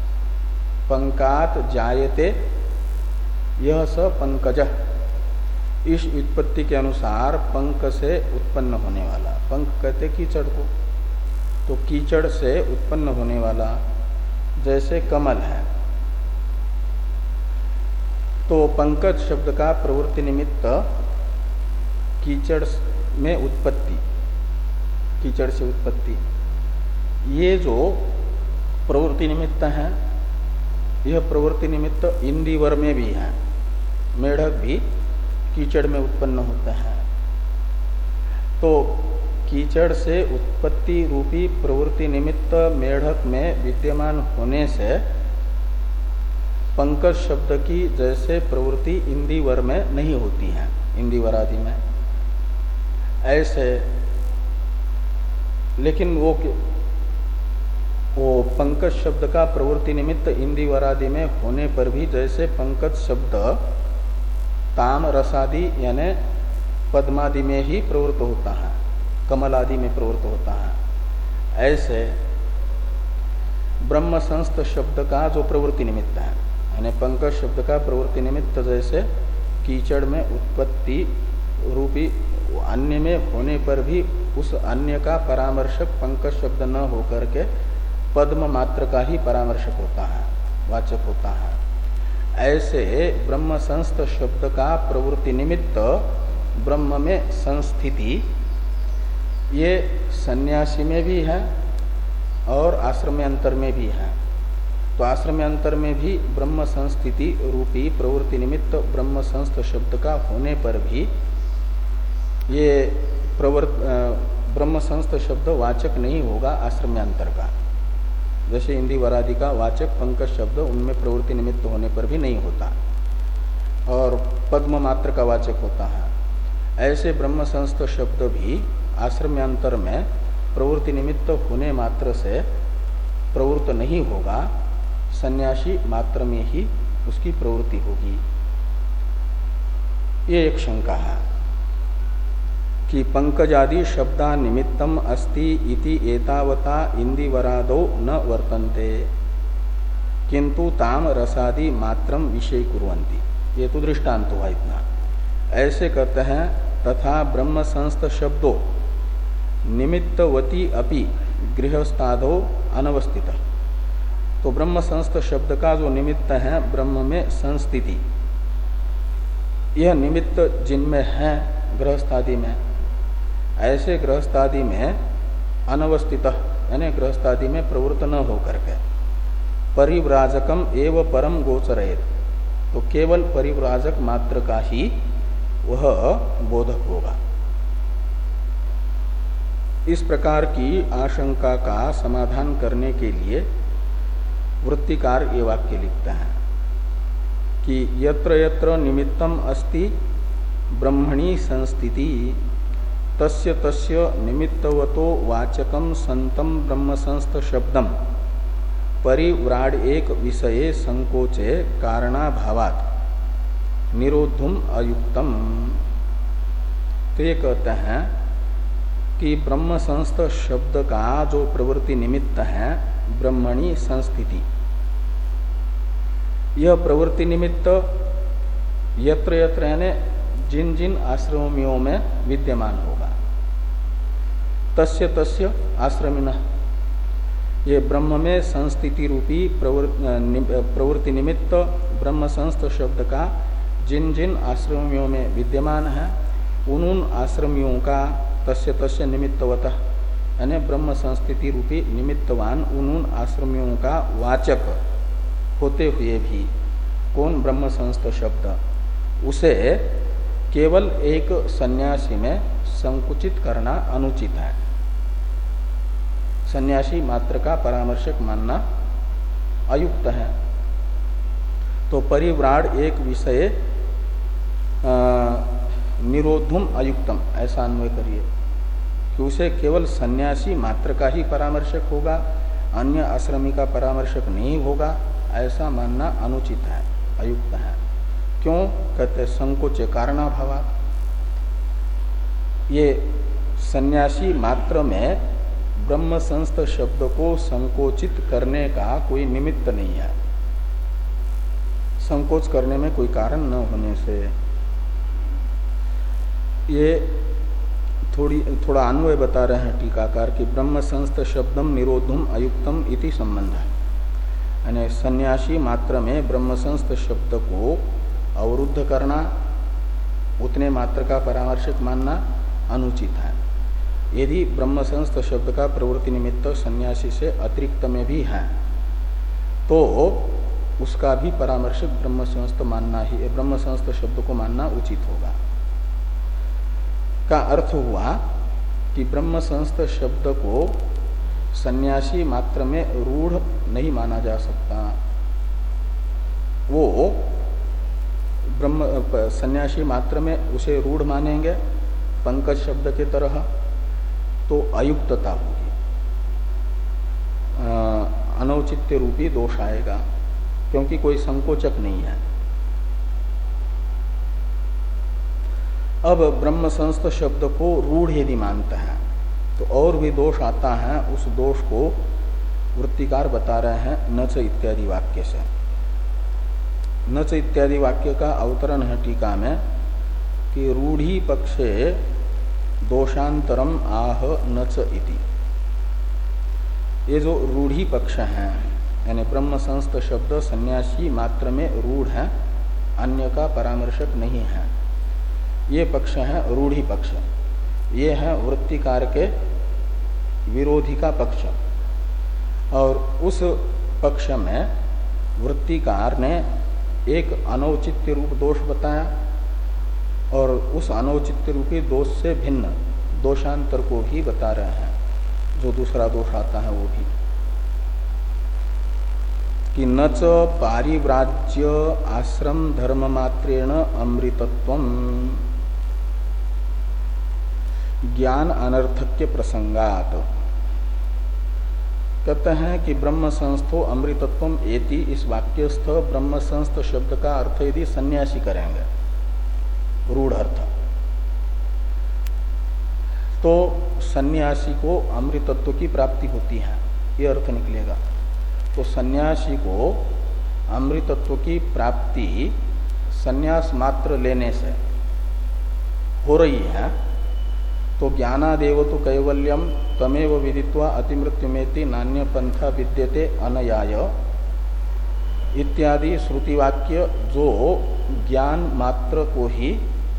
पंकात जायते यह स पंकज, इस व्युत्पत्ति के अनुसार पंक से उत्पन्न होने वाला, पंक कहते कीचड़ को, तो कीचड़ से उत्पन्न होने वाला जैसे कमल है। तो पंकज शब्द का प्रवृत्ति निमित्त कीचड़ में उत्पत्ति, कीचड़ से उत्पत्ति, ये जो प्रवृत्ति निमित्त है, यह प्रवृत्ति निमित्त इंदिवर में भी है। मेढक भी कीचड़ में उत्पन्न होता है। तो कीचड़ से उत्पत्ति रूपी प्रवृत्ति निमित्त मेढक में विद्यमान होने से पंकज शब्द की जैसे प्रवृत्ति इंदिवर में नहीं होती है, इंदिवर आदि में ऐसे। लेकिन वो वो पंकज शब्द का प्रवृत्ति निमित्त इंदिवर आदि में होने पर भी जैसे पंकज शब्द ताम रसादि यानी पद्मादि में ही प्रवृत्त होता है, कमल आदि में प्रवृत्त होता है, ऐसे ब्रह्म संस्थ शब्द का जो प्रवृत्ति निमित्त है, यानी पंकज शब्द का प्रवृत्ति निमित्त जैसे कीचड़ में उत्पत्ति रूपी अन्य में होने पर भी उस अन्य का परामर्शक पंकज शब्द न होकर के पद्म मात्र का ही परामर्शक होता है, वाचक होता है, ऐसे ब्रह्म संस्थ शब्द का प्रवृत्ति निमित्त ब्रह्म में संस्थिति ये सन्यासी में भी है और आश्रम्यांतर में भी है। तो आश्रम्यांतर में भी ब्रह्म संस्थिति रूपी प्रवृत्ति निमित्त ब्रह्म संस्थ शब्द का होने पर भी ये प्रवृत्त ब्रह्म संस्थ शब्द वाचक नहीं होगा आश्रम्यांतर का, जैसे इंदिवरादि का वाचक पंकज शब्द उनमें प्रवृत्ति निमित्त होने पर भी नहीं होता और पद्म मात्र का वाचक होता है। ऐसे ब्रह्म संस्थ शब्द भी आश्रम्यांतर में प्रवृत्ति निमित्त होने मात्र से प्रवृत्त नहीं होगा, सन्यासी मात्र में ही उसकी प्रवृत्ति होगी। ये एक शंका है कि पंकजादि शब्दा निमित्तम अस्ति इति एतावता इंदिवरादो न वर्तन्ते किंतु ताम रसादि मात्रम विषय कुर्वन्ति। ये तो दृष्टांत हुआ इतना। ऐसे कहते हैं तथा ब्रह्म संस्थ शब्दों निमित्तवती अपि गृहस्थादो अनवस्थित। तो ब्रह्म संस्थ शब्द का जो निमित्त है ब्रह्म में संस्थिति, यह निमित्त जिनमें है गृहस्थादि में, ऐसे गृहस्थादि में अनवस्थित यानी गृहस्थादि में प्रवृत्त न होकर के परिव्राजकम एव परम गोचरेत, तो केवल परिव्राजक मात्र का ही वह बोधक होगा। इस प्रकार की आशंका का समाधान करने के लिए वृत्तिकार ये वाक्य लिखते हैं कि यत्र यत्र निमित्तम अस्ति ब्रह्मणि संस्थिति तस्य तस्य निमित्तवतो वाचकम संतम ब्रह्म संस्थ शब्दम परिव्राड एक विषये संकोचे कारणाभावात् निरोधुम अयुक्तम। तो ये कहते हैं कि ब्रह्म संस्थ शब्द का जो प्रवृत्ति निमित्त है ब्रह्मणी संस्थिति, यह प्रवृत्ति निमित्त यत्र यत्र यानी जिन जिन आश्रमियों में विद्यमान होगा, तस्य तस्य आश्रमिनः, ये ब्रह्म में संस्थिति रूपी प्रवृत्ति निमित्त ब्रह्म संस्थ शब्द का जिन जिन आश्रमियों में विद्यमान है उन उन आश्रमियों का तस्य तस्य निमित्तवतः यानी ब्रह्म संस्थिति रूपी निमित्तवान उन उन आश्रमियों का वाचक होते हुए भी कौन ब्रह्म संस्थ शब्द, उसे केवल एक सन्यासी में संकुचित करना अनुचित है। सन्यासी मात्र का परामर्शक मानना अयुक्त है। तो परिव्राड एक विषय निरोधुम अयुक्तम ऐसा अन्वय करिए कि उसे केवल सन्यासी मात्र का ही परामर्शक होगा, अन्य आश्रमी का परामर्शक नहीं होगा, ऐसा मानना अनुचित है, अयुक्त है। क्यों कहते संकोच कारणाभावा, ये सन्यासी मात्र में ब्रह्म संस्थ शब्द को संकोचित करने का कोई निमित्त नहीं है, संकोच करने में कोई कारण न होने से ये थोड़ी थोड़ा अन्वय बता रहे हैं टीकाकार कि ब्रह्म संस्थ शब्दम निरोधुम अयुक्तम इति संबंध है, यानी सन्यासी मात्र में ब्रह्म संस्थ शब्द को अवरुद्ध करना, उतने मात्र का परामर्शक मानना अनुचित है। यदि ब्रह्म संस्थ शब्द का प्रवृत्ति निमित्त सन्यासी से अतिरिक्त में भी है तो उसका भी परामर्शक ब्रह्म संस्थ मानना ही, ब्रह्म संस्थ शब्द को मानना उचित होगा। का अर्थ हुआ कि ब्रह्म संस्थ शब्द को सन्यासी मात्र में रूढ़ नहीं माना जा सकता। वो ब्रह्म सन्यासी मात्र में उसे रूढ़ मानेंगे पंकज शब्द के तरह तो अयुक्तता होगी, अनौचित्य रूपी दोष आएगा, क्योंकि कोई संकोचक नहीं है। अब ब्रह्म संस्थ शब्द को रूढ़ यदि मानता है तो और भी दोष आता है, उस दोष को वृत्तिकार बता रहे हैं नच इत्यादि वाक्य से। नच इत्यादि वाक्य का अवतरण है टीका में कि रूढ़ी पक्षे दोषांतरम आह नच इति। ये जो रूढ़ी पक्ष है यानी ब्रह्म संस्थ शब्द सन्यासी मात्र में रूढ़ है, अन्य का परामर्शक नहीं है, ये पक्ष है रूढ़ी पक्ष। ये है वृत्तिकार के विरोधी का पक्ष। और उस पक्ष में वृत्तिकार ने एक अनौचित्य रूप दोष बताया और उस अनौचित्य रूपी दोष से भिन्न दोषांतर को भी बता रहे हैं, जो दूसरा दोष आता है वो भी, कि न च पारिव्राज्य आश्रम धर्म मात्रेण अमृतत्वम ज्ञान अनर्थक्य प्रसंगात। कहते हैं कि ब्रह्म संस्थो अमृतत्वम एति, इस वाक्यस्थ ब्रह्म संस्थ शब्द का अर्थ यदि सन्यासी करेंगे रूढ़ अर्थ, तो सन्यासी को अमृतत्व की प्राप्ति होती है, ये अर्थ निकलेगा। तो सन्यासी को अमृतत्व की प्राप्ति सन्यास मात्र लेने से हो रही है, तो ज्ञानादेव तो कैवल्यम तमेव विदित्वा अतिमृत्युमेति नान्य पंथा विद्यते अनयाय इत्यादि श्रुतिवाक्य जो ज्ञान मात्र को ही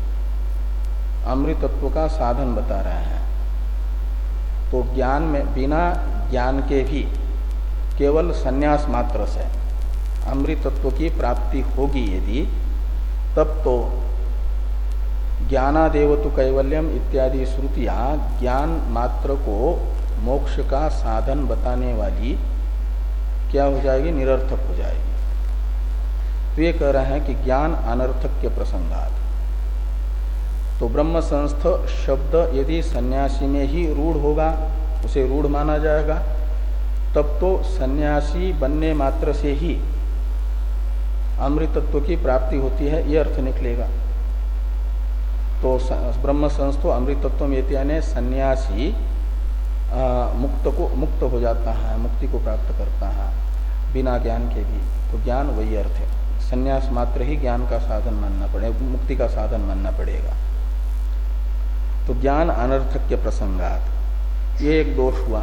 अमृतत्व का साधन बता रहे हैं। तो ज्ञान में बिना ज्ञान के भी केवल सन्यास मात्र से अमृतत्व की प्राप्ति होगी यदि, तब तो ज्ञानादेव तो कैवल्यम इत्यादि श्रुतियां ज्ञान मात्र को मोक्ष का साधन बताने वाली क्या हो जाएगी, निरर्थक हो जाएगी। तो ये कह रहे हैं कि ज्ञान अनर्थक के प्रसंगात। तो ब्रह्म संस्थ शब्द यदि सन्यासी में ही रूढ़ होगा, उसे रूढ़ माना जाएगा, तब तो सन्यासी बनने मात्र से ही अमृतत्व की प्राप्ति होती है, यह अर्थ निकलेगा। तो ब्रह्म संस्थो अमृतत्व यानी सन्यासी मुक्त को मुक्त हो जाता है, मुक्ति को प्राप्त करता है बिना ज्ञान के भी। तो ज्ञान वही अर्थ है, सन्यास मात्र ही ज्ञान का साधन मानना पड़ेगा, मुक्ति का साधन मानना पड़ेगा। तो ज्ञान अनर्थक के प्रसंगात ये एक दोष हुआ।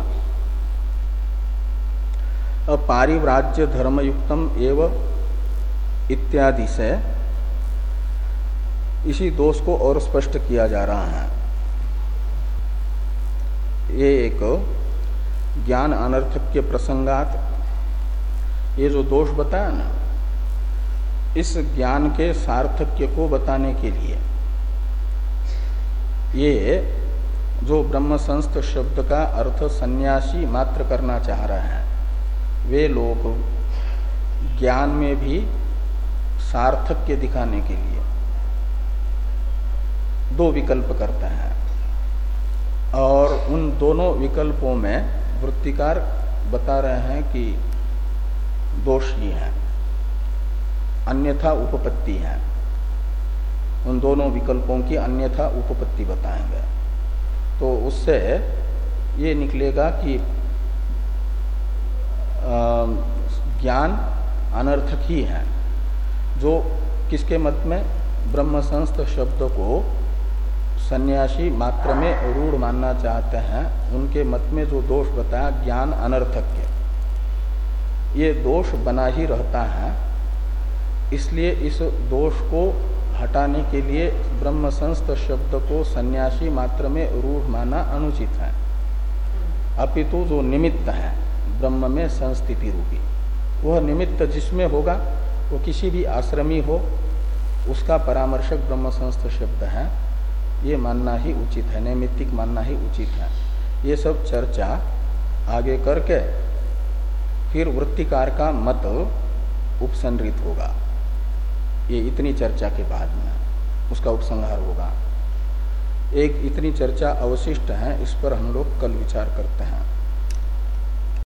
अब पारिव्राज्य धर्मयुक्तम एव इत्यादि से इसी दोष को और स्पष्ट किया जा रहा है। ये एक ज्ञान अनर्थक के प्रसंगात ये जो दोष बताया ना, इस ज्ञान के सार्थक्य को बताने के लिए ये जो ब्रह्म संस्थ शब्द का अर्थ सन्यासी मात्र करना चाह रहे हैं, वे लोग ज्ञान में भी सार्थक्य दिखाने के लिए दो विकल्प करते हैं, और उन दोनों विकल्पों में वृत्तिकार बता रहे हैं कि दोष ये है, अन्यथा उपपत्ति है। उन दोनों विकल्पों की अन्यथा उपपत्ति बताएंगे। तो उससे ये निकलेगा कि ज्ञान अनर्थक ही है। जो किसके मत में ब्रह्म संस्थ शब्द को सन्यासी मात्र में रूढ़ मानना चाहते हैं, उनके मत में जो दोष बताया ज्ञान अनर्थक है, ये दोष बना ही रहता है। इसलिए इस दोष को हटाने के लिए ब्रह्म संस्थ शब्द को सन्यासी मात्र में रूढ़ माना अनुचित है। अपितु जो निमित्त है ब्रह्म में संस्थिति रूपी, वह निमित्त जिसमें होगा वो किसी भी आश्रमी हो, उसका परामर्शक ब्रह्म संस्थ शब्द है, ये मानना ही उचित है, नैमित्तिक मानना ही उचित है। ये सब चर्चा आगे करके फिर वृत्तिकार का मत उपसंहृत होगा। ये इतनी चर्चा के बाद में उसका उपसंहार होगा। एक इतनी चर्चा अवशिष्ट है, इस पर हम लोग कल विचार करते हैं।